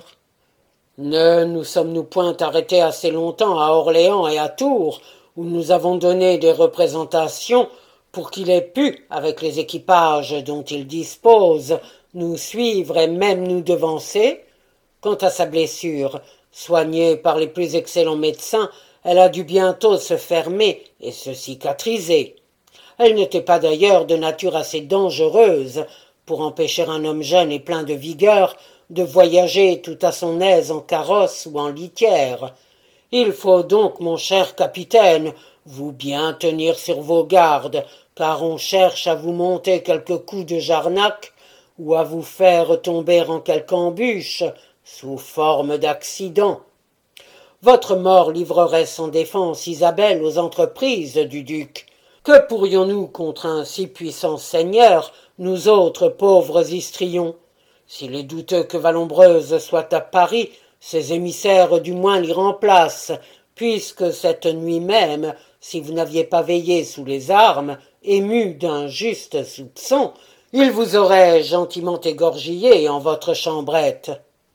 Ne nous sommes-nous point arrêtés assez longtemps à Orléans et à Tours, où nous avons donné des représentations pour qu'il ait pu, avec les équipages dont il dispose, nous suivre et même nous devancer? Quant à sa blessure, soignée par les plus excellents médecins, elle a dû bientôt se fermer et se cicatriser. Elle n'était pas d'ailleurs de nature assez dangereuse pour empêcher un homme jeune et plein de vigueur de voyager tout à son aise en carrosse ou en litière. Il faut donc, mon cher capitaine, vous bien tenir sur vos gardes, car on cherche à vous monter quelques coups de Jarnac ou à vous faire tomber en quelque embûche sous forme d'accident. Votre mort livrerait sans défense Isabelle aux entreprises du duc. Que pourrions-nous contre un si puissant seigneur, nous autres pauvres histrions? S'il est douteux que Vallombreuse soit à Paris, ses émissaires du moins l'y remplacent, puisque cette nuit même, si vous n'aviez pas veillé sous les armes, ému d'un juste soupçon, il vous aurait gentiment égorgillé en votre chambrette.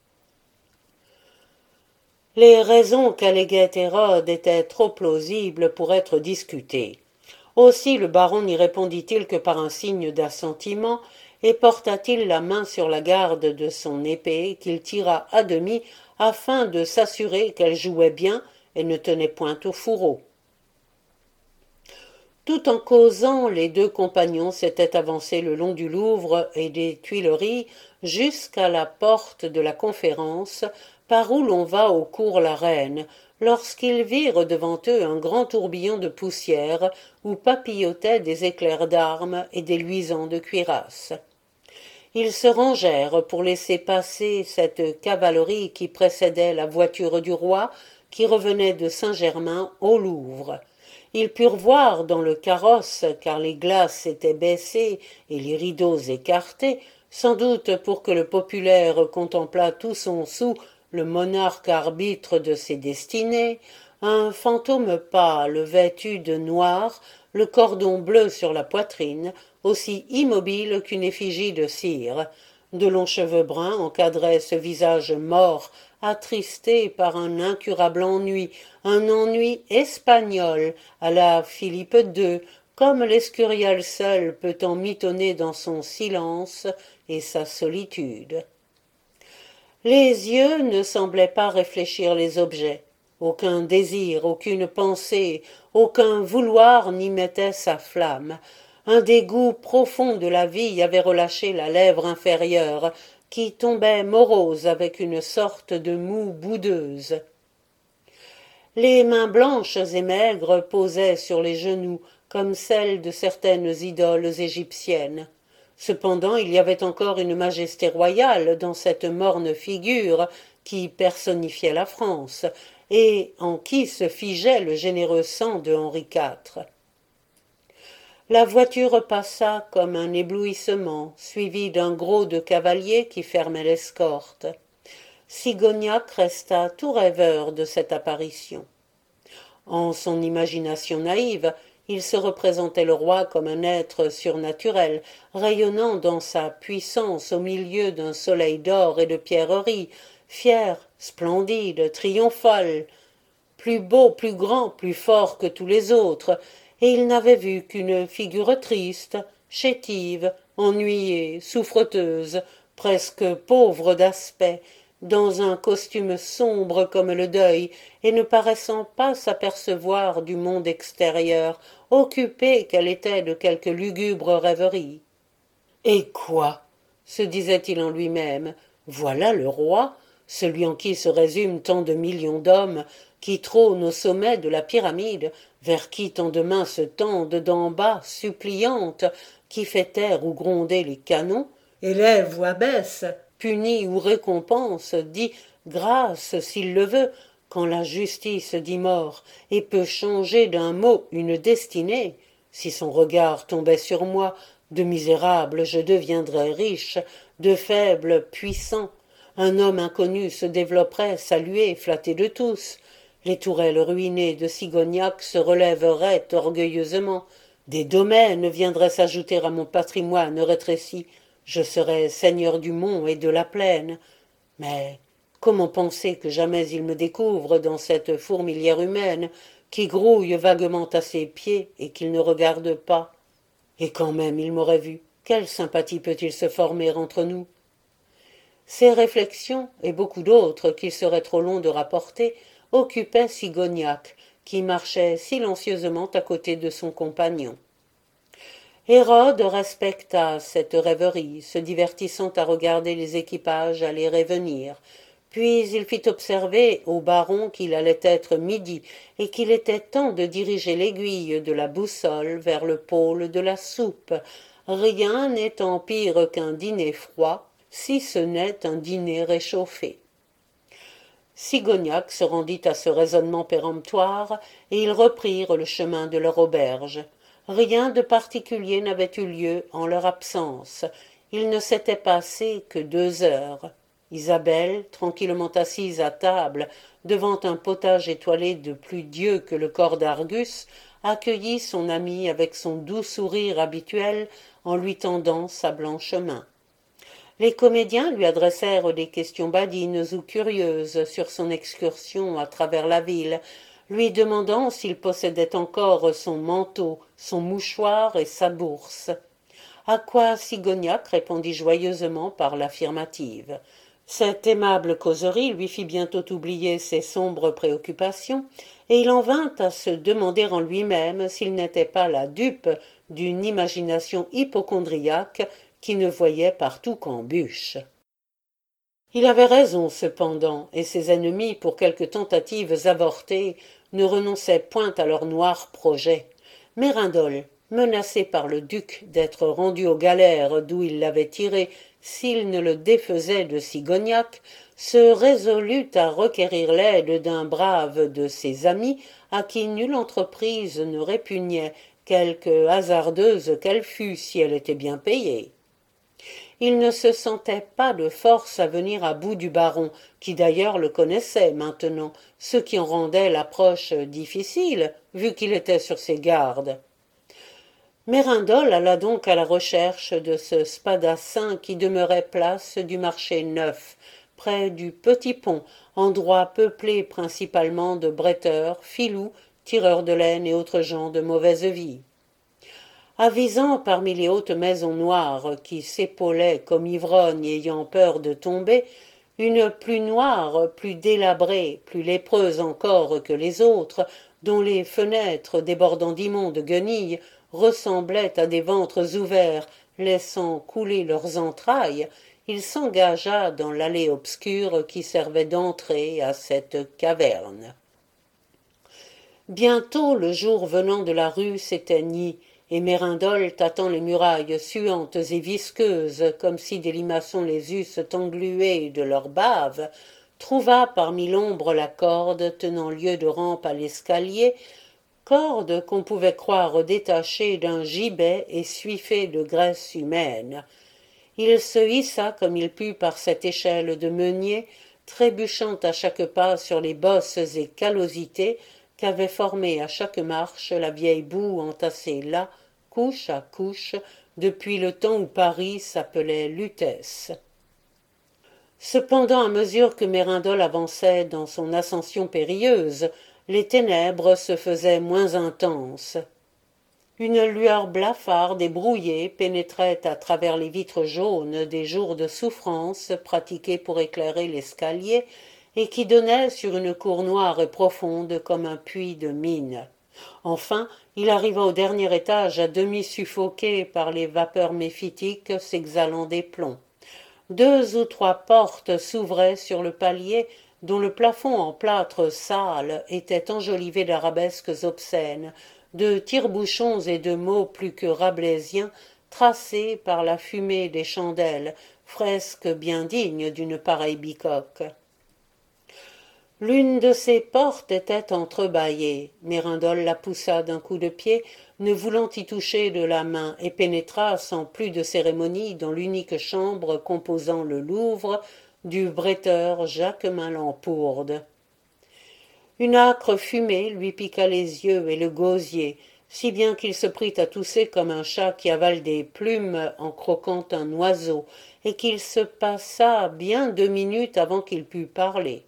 Les raisons qu'alléguait Hérode étaient trop plausibles pour être discutées. Aussi le baron n'y répondit-il que par un signe d'assentiment, et porta-t-il la main sur la garde de son épée qu'il tira à demi afin de s'assurer qu'elle jouait bien et ne tenait point au fourreau. Tout en causant, les deux compagnons s'étaient avancés le long du Louvre et des Tuileries jusqu'à la porte de la Conférence, par où l'on va au cours la Reine, lorsqu'ils virent devant eux un grand tourbillon de poussière où papillotaient des éclairs d'armes et des luisants de cuirasses. Ils se rangèrent pour laisser passer cette cavalerie qui précédait la voiture du roi qui revenait de Saint-Germain au Louvre. Ils purent voir dans le carrosse, car les glaces étaient baissées et les rideaux écartés, sans doute pour que le populaire contemplât tout son soûl le monarque arbitre de ses destinées, un fantôme pâle vêtu de noir, le cordon bleu sur la poitrine, aussi immobile qu'une effigie de cire. De longs cheveux bruns encadraient ce visage mort, attristé par un incurable ennui, un ennui espagnol à la Philippe II, comme l'Escurial seul peut en mitonner dans son silence et sa solitude. Les yeux ne semblaient pas réfléchir les objets. Aucun désir, aucune pensée, aucun vouloir n'y mettait sa flamme. Un dégoût profond de la vie avait relâché la lèvre inférieure, qui tombait morose avec une sorte de moue boudeuse. Les mains blanches et maigres posaient sur les genoux, comme celles de certaines idoles égyptiennes. Cependant il y avait encore une majesté royale dans cette morne figure qui personnifiait la France, et en qui se figeait le généreux sang de Henri IV. La voiture passa comme un éblouissement, suivi d'un gros de cavaliers qui fermait l'escorte. Sigognac resta tout rêveur de cette apparition. En son imagination naïve, il se représentait le roi comme un être surnaturel, rayonnant dans sa puissance au milieu d'un soleil d'or et de pierreries, fier, splendide, triomphal, plus beau, plus grand, plus fort que tous les autres, et il n'avait vu qu'une figure triste, chétive, ennuyée, souffreteuse, presque pauvre d'aspect, dans un costume sombre comme le deuil, et ne paraissant pas s'apercevoir du monde extérieur, occupée qu'elle était de quelque lugubre rêverie. Et quoi? Se disait-il en lui-même, voilà le roi, celui en qui se résument tant de millions d'hommes, qui trône au sommet de la pyramide, vers qui tant de mains se tendent d'en bas, suppliantes, qui fait taire ou gronder les canons, élève ou abaisse, punit ou récompense, dit grâce s'il le veut, quand la justice dit mort, et peut changer d'un mot une destinée. Si son regard tombait sur moi, de misérable je deviendrais riche, de faible puissant. Un homme inconnu se développerait, salué, flatté de tous. Les tourelles ruinées de Sigognac se relèveraient orgueilleusement. Des domaines viendraient s'ajouter à mon patrimoine rétréci. Je serais seigneur du mont et de la plaine. Mais comment penser que jamais il me découvre dans cette fourmilière humaine qui grouille vaguement à ses pieds et qu'il ne regarde pas? Et quand même il m'aurait vu, quelle sympathie peut-il se former entre nous? Ces réflexions, et beaucoup d'autres qu'il serait trop long de rapporter, occupaient Sigognac, qui marchait silencieusement à côté de son compagnon. Hérode respecta cette rêverie, se divertissant à regarder les équipages aller et venir. Puis il fit observer au baron qu'il allait être midi et qu'il était temps de diriger l'aiguille de la boussole vers le pôle de la soupe, rien n'étant pire qu'un dîner froid, si ce n'est un dîner réchauffé. Sigognac se rendit à ce raisonnement péremptoire, et ils reprirent le chemin de leur auberge. Rien de particulier n'avait eu lieu en leur absence. Il ne s'était passé que 2 heures. Isabelle, tranquillement assise à table, devant un potage étoilé de plus Dieu que le corps d'Argus, accueillit son ami avec son doux sourire habituel en lui tendant sa blanche main. Les comédiens lui adressèrent des questions badines ou curieuses sur son excursion à travers la ville, lui demandant s'il possédait encore son manteau, son mouchoir et sa bourse. À quoi Sigognac répondit joyeusement par l'affirmative. Cette aimable causerie lui fit bientôt oublier ses sombres préoccupations, et il en vint à se demander en lui-même s'il n'était pas la dupe d'une imagination hypocondriaque qui ne voyait partout qu'embûches. Il avait raison cependant, et ses ennemis, pour quelques tentatives avortées, ne renonçaient point à leurs noirs projets. Mérindole, menacé par le duc d'être rendu aux galères d'où il l'avait tiré s'il ne le défaisait de Sigognac, se résolut à requérir l'aide d'un brave de ses amis à qui nulle entreprise ne répugnait, quelque hasardeuse qu'elle fût si elle était bien payée. Il ne se sentait pas de force à venir à bout du baron, qui d'ailleurs le connaissait maintenant, ce qui en rendait l'approche difficile, vu qu'il était sur ses gardes. Mérindole alla donc à la recherche de ce spadassin qui demeurait place du marché neuf, près du petit pont, endroit peuplé principalement de bretteurs, filous, tireurs de laine et autres gens de mauvaise vie. Avisant parmi les hautes maisons noires qui s'épaulaient comme ivrognes ayant peur de tomber, une plus noire, plus délabrée, plus lépreuse encore que les autres, dont les fenêtres débordant d'immondes guenilles ressemblaient à des ventres ouverts laissant couler leurs entrailles, il s'engagea dans l'allée obscure qui servait d'entrée à cette caverne. Bientôt le jour venant de la rue s'éteignit, et Mérindole, tâtant les murailles suantes et visqueuses, comme si des limaçons les eussent engluées de leur bave, trouva parmi l'ombre la corde tenant lieu de rampe à l'escalier, corde qu'on pouvait croire détachée d'un gibet et suifée de graisse humaine. Il se hissa comme il put par cette échelle de meunier, trébuchant à chaque pas sur les bosses et callosités qu'avait formées à chaque marche la vieille boue entassée là, couche à couche, depuis le temps où Paris s'appelait Lutèce. Cependant, à mesure que Mérindole avançait dans son ascension périlleuse, les ténèbres se faisaient moins intenses. Une lueur blafarde et brouillée pénétrait à travers les vitres jaunes des jours de souffrance pratiqués pour éclairer l'escalier et qui donnait sur une cour noire et profonde comme un puits de mine. Enfin, il arriva au dernier étage à demi suffoqué par les vapeurs méphitiques s'exhalant des plombs. 2 ou 3 portes s'ouvraient sur le palier dont le plafond en plâtre sale était enjolivé d'arabesques obscènes, de tire-bouchons et de mots plus que rabelaisiens tracés par la fumée des chandelles, fresque bien digne d'une pareille bicoque. L'une de ces portes était entrebâillée. Mérindole la poussa d'un coup de pied, ne voulant y toucher de la main, et pénétra sans plus de cérémonie dans l'unique chambre composant le Louvre du bretteur Jacquemin Lampourde. Une âcre fumée lui piqua les yeux et le gosier, si bien qu'il se prit à tousser comme un chat qui avale des plumes en croquant un oiseau, et qu'il se passa bien 2 minutes avant qu'il pût parler.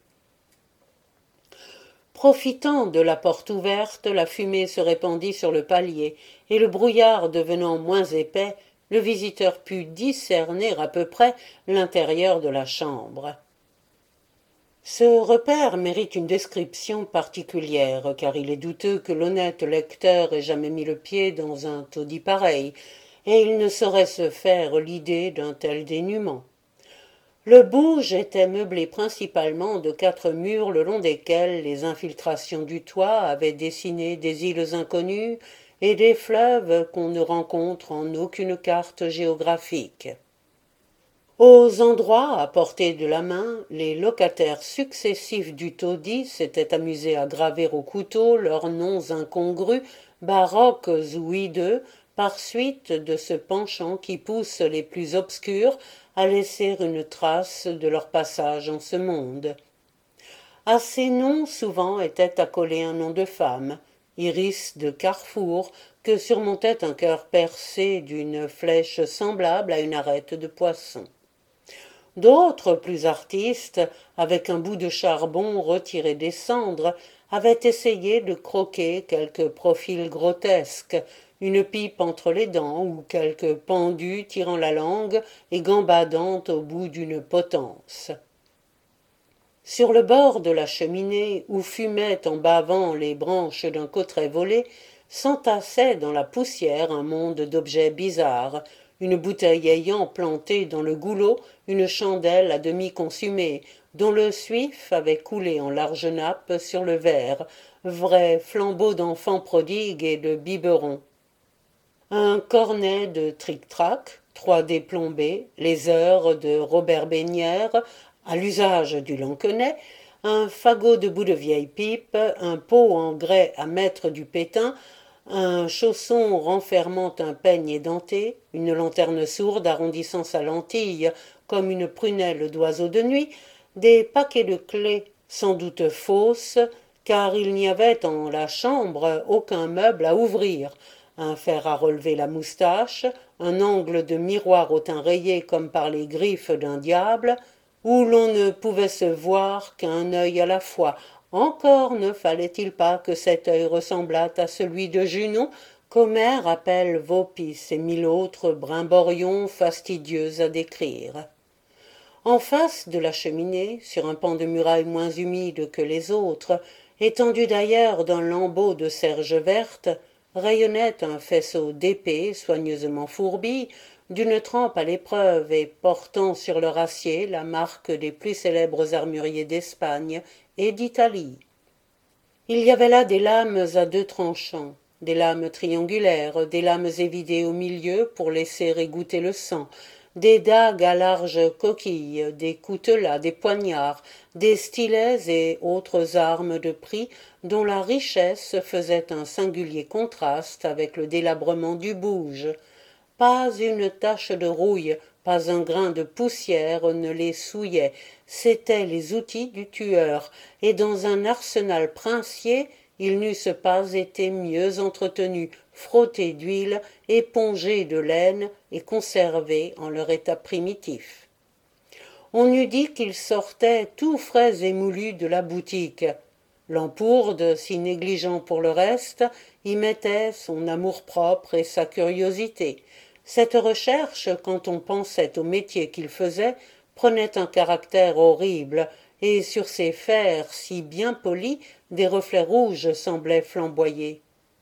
Profitant de la porte ouverte, la fumée se répandit sur le palier, et le brouillard devenant moins épais, le visiteur put discerner à peu près l'intérieur de la chambre. Ce repère mérite une description particulière, car il est douteux que l'honnête lecteur ait jamais mis le pied dans un taudis pareil, et il ne saurait se faire l'idée d'un tel dénûment. Le bouge était meublé principalement de 4 murs le long desquels les infiltrations du toit avaient dessiné des îles inconnues et des fleuves qu'on ne rencontre en aucune carte géographique. Aux endroits à portée de la main, les locataires successifs du taudis s'étaient amusés à graver au couteau leurs noms incongrus, baroques ou hideux, par suite de ce penchant qui pousse les plus obscurs à laisser une trace de leur passage en ce monde. À ces noms souvent était accolé un nom de femme, Iris de Carrefour, que surmontait un cœur percé d'une flèche semblable à une arête de poisson. D'autres, plus artistes, avec un bout de charbon retiré des cendres, avaient essayé de croquer quelque profil grotesque, une pipe entre les dents ou quelque pendu tirant la langue et gambadant au bout d'une potence. Sur le bord de la cheminée, où fumaient en bavant les branches d'un cotteret volé, s'entassait dans la poussière un monde d'objets bizarres, une bouteille ayant planté dans le goulot une chandelle à demi consumée, dont le suif avait coulé en larges nappes sur le verre, vrai flambeau d'enfants prodigues et de biberons. Un cornet de tric-trac, 3D plombé, les heures de Robert Bénière, à l'usage du Lansquenet, un fagot de bout de vieille pipe, un pot en grès à mettre du pétain, un chausson renfermant un peigne édenté, une lanterne sourde arrondissant sa lentille comme une prunelle d'oiseau de nuit, des paquets de clés sans doute fausses, car il n'y avait en la chambre aucun meuble à ouvrir, un fer à relever la moustache, un angle de miroir au teint rayé comme par les griffes d'un diable, où l'on ne pouvait se voir qu'un œil à la fois. Encore ne fallait-il pas que cet œil ressemblât à celui de Junon, qu'Homère appelle Vaupis et mille autres brimborions fastidieux à décrire. En face de la cheminée, sur un pan de muraille moins humide que les autres, étendu d'ailleurs d'un lambeau de serge verte, rayonnait un faisceau d'épées soigneusement fourbies, d'une trempe à l'épreuve et portant sur leur acier la marque des plus célèbres armuriers d'Espagne et d'Italie. Il y avait là des lames à deux tranchants, des lames triangulaires, des lames évidées au milieu pour laisser égoutter le sang, des dagues à large coquille, des coutelas, des poignards, des stylets et autres armes de prix dont la richesse faisait un singulier contraste avec le délabrement du bouge. Pas une tache de rouille, pas un grain de poussière ne les souillait, c'étaient les outils du tueur, et dans un arsenal princier ils n'eussent pas été mieux entretenus, frottés d'huile, épongés de laine et conservés en leur état primitif. On eût dit qu'ils sortaient tout frais et moulus de la boutique. Lampourde, si négligent pour le reste, y mettait son amour-propre et sa curiosité. Cette recherche, quand on pensait au métier qu'il faisait, prenait un caractère horrible, et sur ses fers si bien polis, des reflets rouges semblaient flamboyer.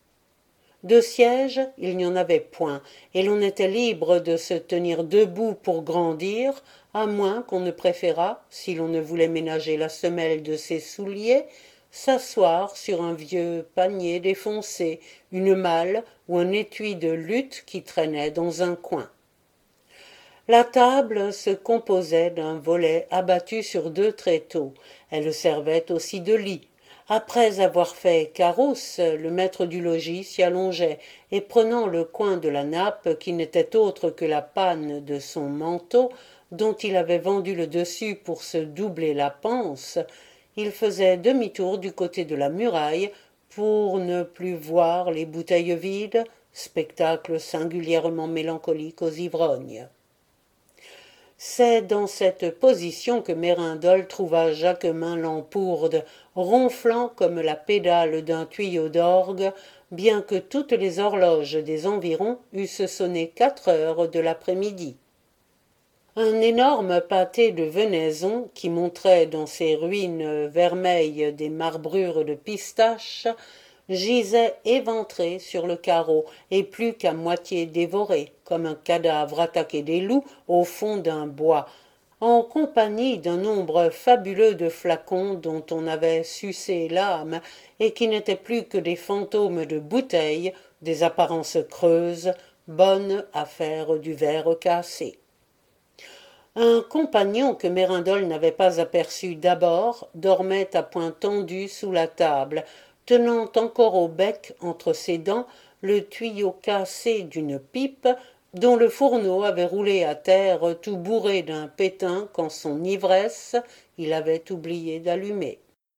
De siège, il n'y en avait point, et l'on était libre de se tenir debout pour grandir, à moins qu'on ne préférât, si l'on ne voulait ménager la semelle de ses souliers, s'asseoir sur un vieux panier défoncé, une malle ou un étui de luth qui traînait dans un coin. La table se composait d'un volet abattu sur deux tréteaux. Elle servait aussi de lit. Après avoir fait carrosse, le maître du logis s'y allongeait, et prenant le coin de la nappe, qui n'était autre que la panne de son manteau, dont il avait vendu le dessus pour se doubler la panse, il faisait demi-tour du côté de la muraille pour ne plus voir les bouteilles vides, spectacle singulièrement mélancolique aux ivrognes. C'est dans cette position que Mérindole trouva Jacquemin Lampourde, ronflant comme la pédale d'un tuyau d'orgue, bien que toutes les horloges des environs eussent sonné 4 heures de l'après-midi. Un énorme pâté de venaison, qui montrait dans ses ruines vermeilles des marbrures de pistache, gisait éventré sur le carreau, et plus qu'à moitié dévoré, comme un cadavre attaqué des loups au fond d'un bois, en compagnie d'un nombre fabuleux de flacons dont on avait sucé l'âme, et qui n'étaient plus que des fantômes de bouteilles, des apparences creuses, bonnes à faire du verre cassé. Un compagnon que Mérindole n'avait pas aperçu d'abord dormait à poings tendus sous la table, tenant encore au bec entre ses dents le tuyau cassé d'une pipe dont le fourneau avait roulé à terre tout bourré d'un pétain qu'en son ivresse il avait oublié d'allumer.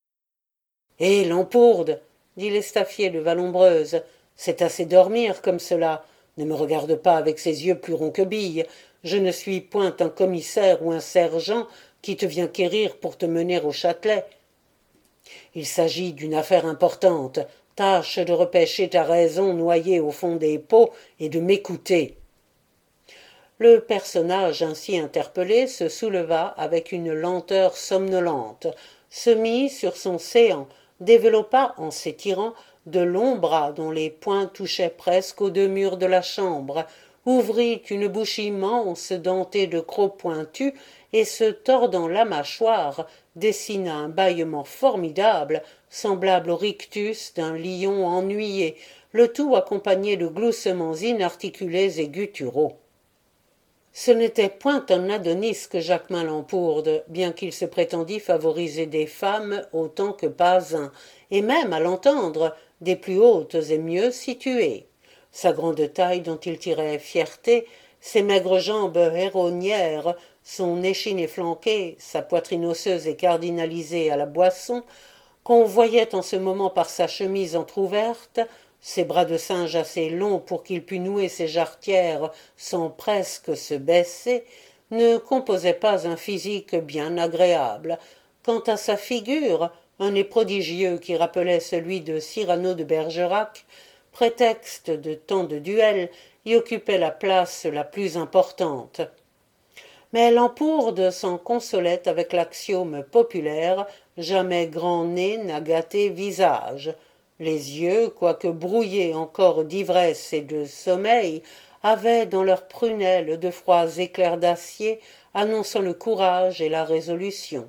Hé, Lampourde, dit l'estafier de Vallombreuse, c'est assez dormir comme cela. Ne me regarde pas avec ces yeux plus ronds que billes. Je ne suis point un commissaire ou un sergent qui te vient quérir pour te mener au Châtelet. Il s'agit d'une affaire importante. Tâche de repêcher ta raison noyée au fond des pots et de m'écouter. Le personnage ainsi interpellé se souleva avec une lenteur somnolente, se mit sur son séant, développa en s'étirant de longs bras dont les poings touchaient presque aux deux murs de la chambre, ouvrit une bouche immense dentée de crocs pointus et se tordant la mâchoire dessina un bâillement formidable semblable au rictus d'un lion ennuyé, le tout accompagné de gloussements inarticulés et gutturaux. Ce n'était point un Adonis que Jacquemin Lampourde, bien qu'il se prétendît favoriser des femmes autant que pas un, et même, à l'entendre, des plus hautes et mieux situées. Sa grande taille dont il tirait fierté, ses maigres jambes héronnières, son échine efflanquée, sa poitrine osseuse et cardinalisée à la boisson, qu'on voyait en ce moment par sa chemise entr'ouverte, ses bras de singe assez longs pour qu'il pût nouer ses jarretières sans presque se baisser, ne composaient pas un physique bien agréable. Quant à sa figure, un nez prodigieux qui rappelait celui de Cyrano de Bergerac, prétexte de tant de duels, y occupait la place la plus importante. Mais Lampourde s'en consolait avec l'axiome populaire « jamais grand nez n'a gâté visage ». Les yeux, quoique brouillés encore d'ivresse et de sommeil, avaient dans leurs prunelles de froids éclairs d'acier annonçant le courage et la résolution.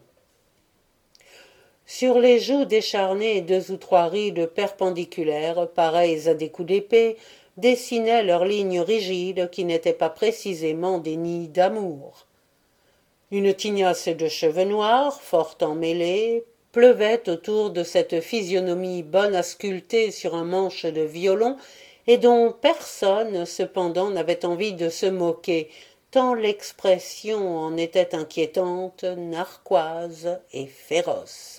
Sur les joues décharnées, deux ou trois rides perpendiculaires, pareilles à des coups d'épée, dessinaient leurs lignes rigides qui n'étaient pas précisément des nids d'amour. Une tignasse de cheveux noirs, fort emmêlés, pleuvait autour de cette physionomie bonne à sculpter sur un manche de violon et dont personne cependant n'avait envie de se moquer, tant l'expression en était inquiétante, narquoise et féroce.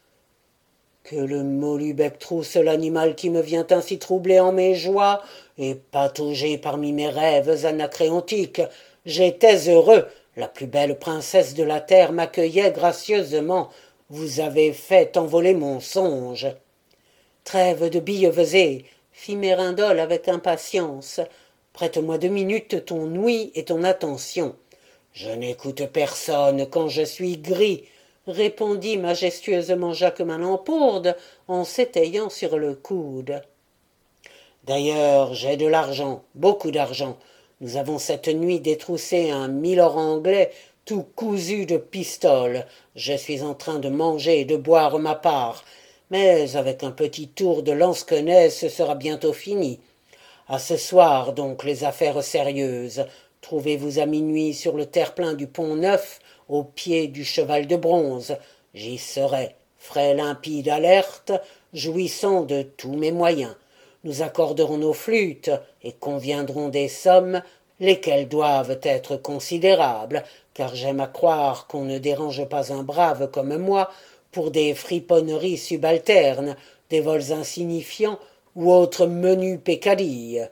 Que le molubec trousse l'animal qui me vient ainsi troubler en mes joies et patauger parmi mes rêves anacréontiques. J'étais heureux, la plus belle princesse de la terre m'accueillait gracieusement. Vous avez fait envoler mon songe. Trêve de billevesée, fit Mérindole avec impatience. Prête-moi 2 minutes ton ouïe et ton attention. Je n'écoute personne quand je suis gris, répondit majestueusement Jacquemin Lampourde en s'étayant sur le coude. D'ailleurs, j'ai de l'argent, beaucoup d'argent. Nous avons cette nuit détroussé un milord anglais tout cousu de pistoles. Je suis en train de manger et de boire ma part. Mais avec un petit tour de lansquenet, ce sera bientôt fini. À ce soir, donc, les affaires sérieuses. Trouvez-vous à minuit sur le terre-plein du Pont-Neuf, au pied du cheval de bronze. J'y serai, frais limpide alerte, jouissant de tous mes moyens. Nous accorderons nos flûtes et conviendrons des sommes, lesquelles doivent être considérables, car j'aime à croire qu'on ne dérange pas un brave comme moi pour des friponneries subalternes, des vols insignifiants ou autres menues peccadilles.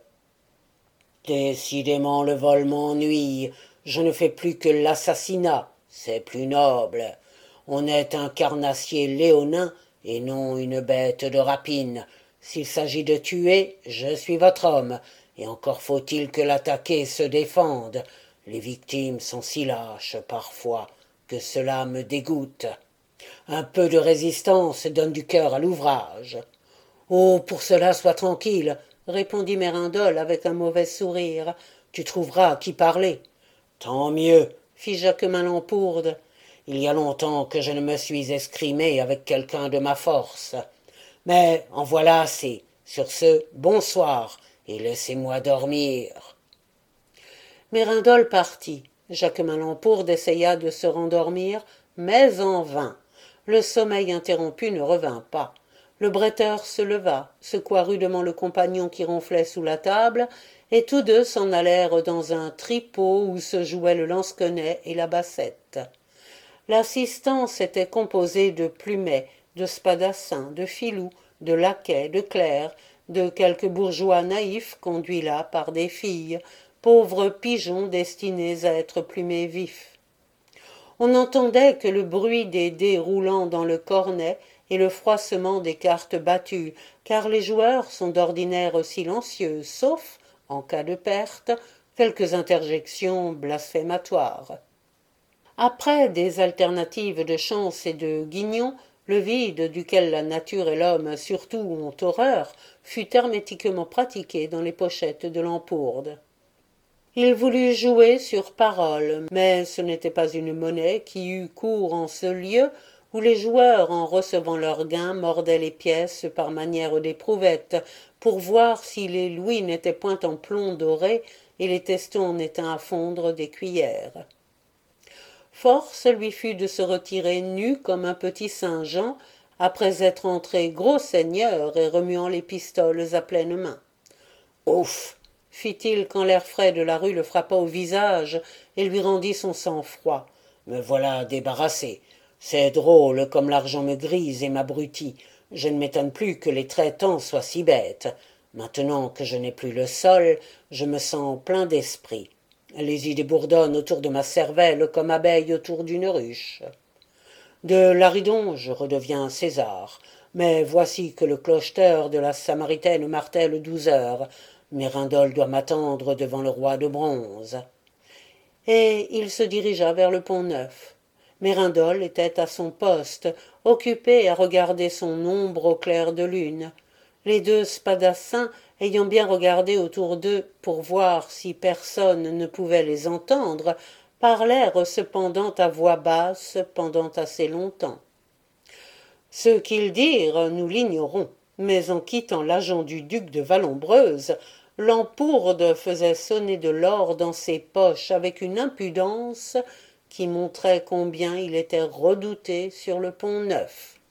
Décidément le vol m'ennuie, je ne fais plus que l'assassinat, c'est plus noble. On est un carnassier léonin et non une bête de rapine. S'il s'agit de tuer, je suis votre homme, et encore faut-il que l'attaqué se défende. Les victimes sont si lâches parfois que cela me dégoûte. Un peu de résistance donne du cœur à l'ouvrage. Oh, pour cela, sois tranquille, répondit Mérindole avec un mauvais sourire. Tu trouveras à qui parler. Tant mieux, fit Jacquemin Lampourde. Il y a longtemps que je ne me suis escrimé avec quelqu'un de ma force. Mais en voilà assez. Sur ce, bonsoir, et laissez-moi dormir. Mérindole partit. Jacquemin Lampourde essaya de se rendormir, mais en vain. Le sommeil interrompu ne revint pas. Le bretteur se leva, secoua rudement le compagnon qui ronflait sous la table, et tous deux s'en allèrent dans un tripot où se jouaient le lansquenet et la bassette. L'assistance était composée de plumets, de spadassins, de filous, de laquais, de clercs, de quelques bourgeois naïfs conduits là par des filles, pauvres pigeons destinés à être plumés vifs. On n'entendait que le bruit des dés roulant dans le cornet et le froissement des cartes battues, car les joueurs sont d'ordinaire silencieux, sauf, en cas de perte, quelques interjections blasphématoires. Après des alternatives de chance et de guignon, le vide duquel la nature et l'homme surtout ont horreur fut hermétiquement pratiqué dans les pochettes de l'empourde. Il voulut jouer sur parole, mais ce n'était pas une monnaie qui eût cours en ce lieu où les joueurs, en recevant leur gain, mordaient les pièces par manière d'éprouvettes, pour voir si les louis n'étaient point en plomb doré et les testons en étaient à fondre des cuillères. Force lui fut de se retirer nu comme un petit Saint-Jean, après être entré gros seigneur et remuant les pistoles à pleine main. Ouf! Fit-il quand l'air frais de la rue le frappa au visage et lui rendit son sang-froid. Me voilà débarrassé. C'est drôle comme l'argent me grise et m'abrutit. Je ne m'étonne plus que les traitants soient si bêtes. Maintenant que je n'ai plus le sol, je me sens plein d'esprit. Les idées bourdonnent autour de ma cervelle comme abeilles autour d'une ruche. De Laridon, je redeviens César. Mais voici que le clocheteur de la Samaritaine martèle 12 heures. Mérindole doit m'attendre devant le roi de bronze. Et il se dirigea vers le Pont-Neuf. Mérindole était à son poste, occupé à regarder son ombre au clair de lune. Les deux spadassins, ayant bien regardé autour d'eux pour voir si personne ne pouvait les entendre, parlèrent cependant à voix basse pendant assez longtemps. Ce qu'ils dirent, nous l'ignorons, mais en quittant l'agent du duc de Vallombreuse, l'empourde faisait sonner de l'or dans ses poches avec une impudence qui montrait combien il était redouté sur le Pont-Neuf.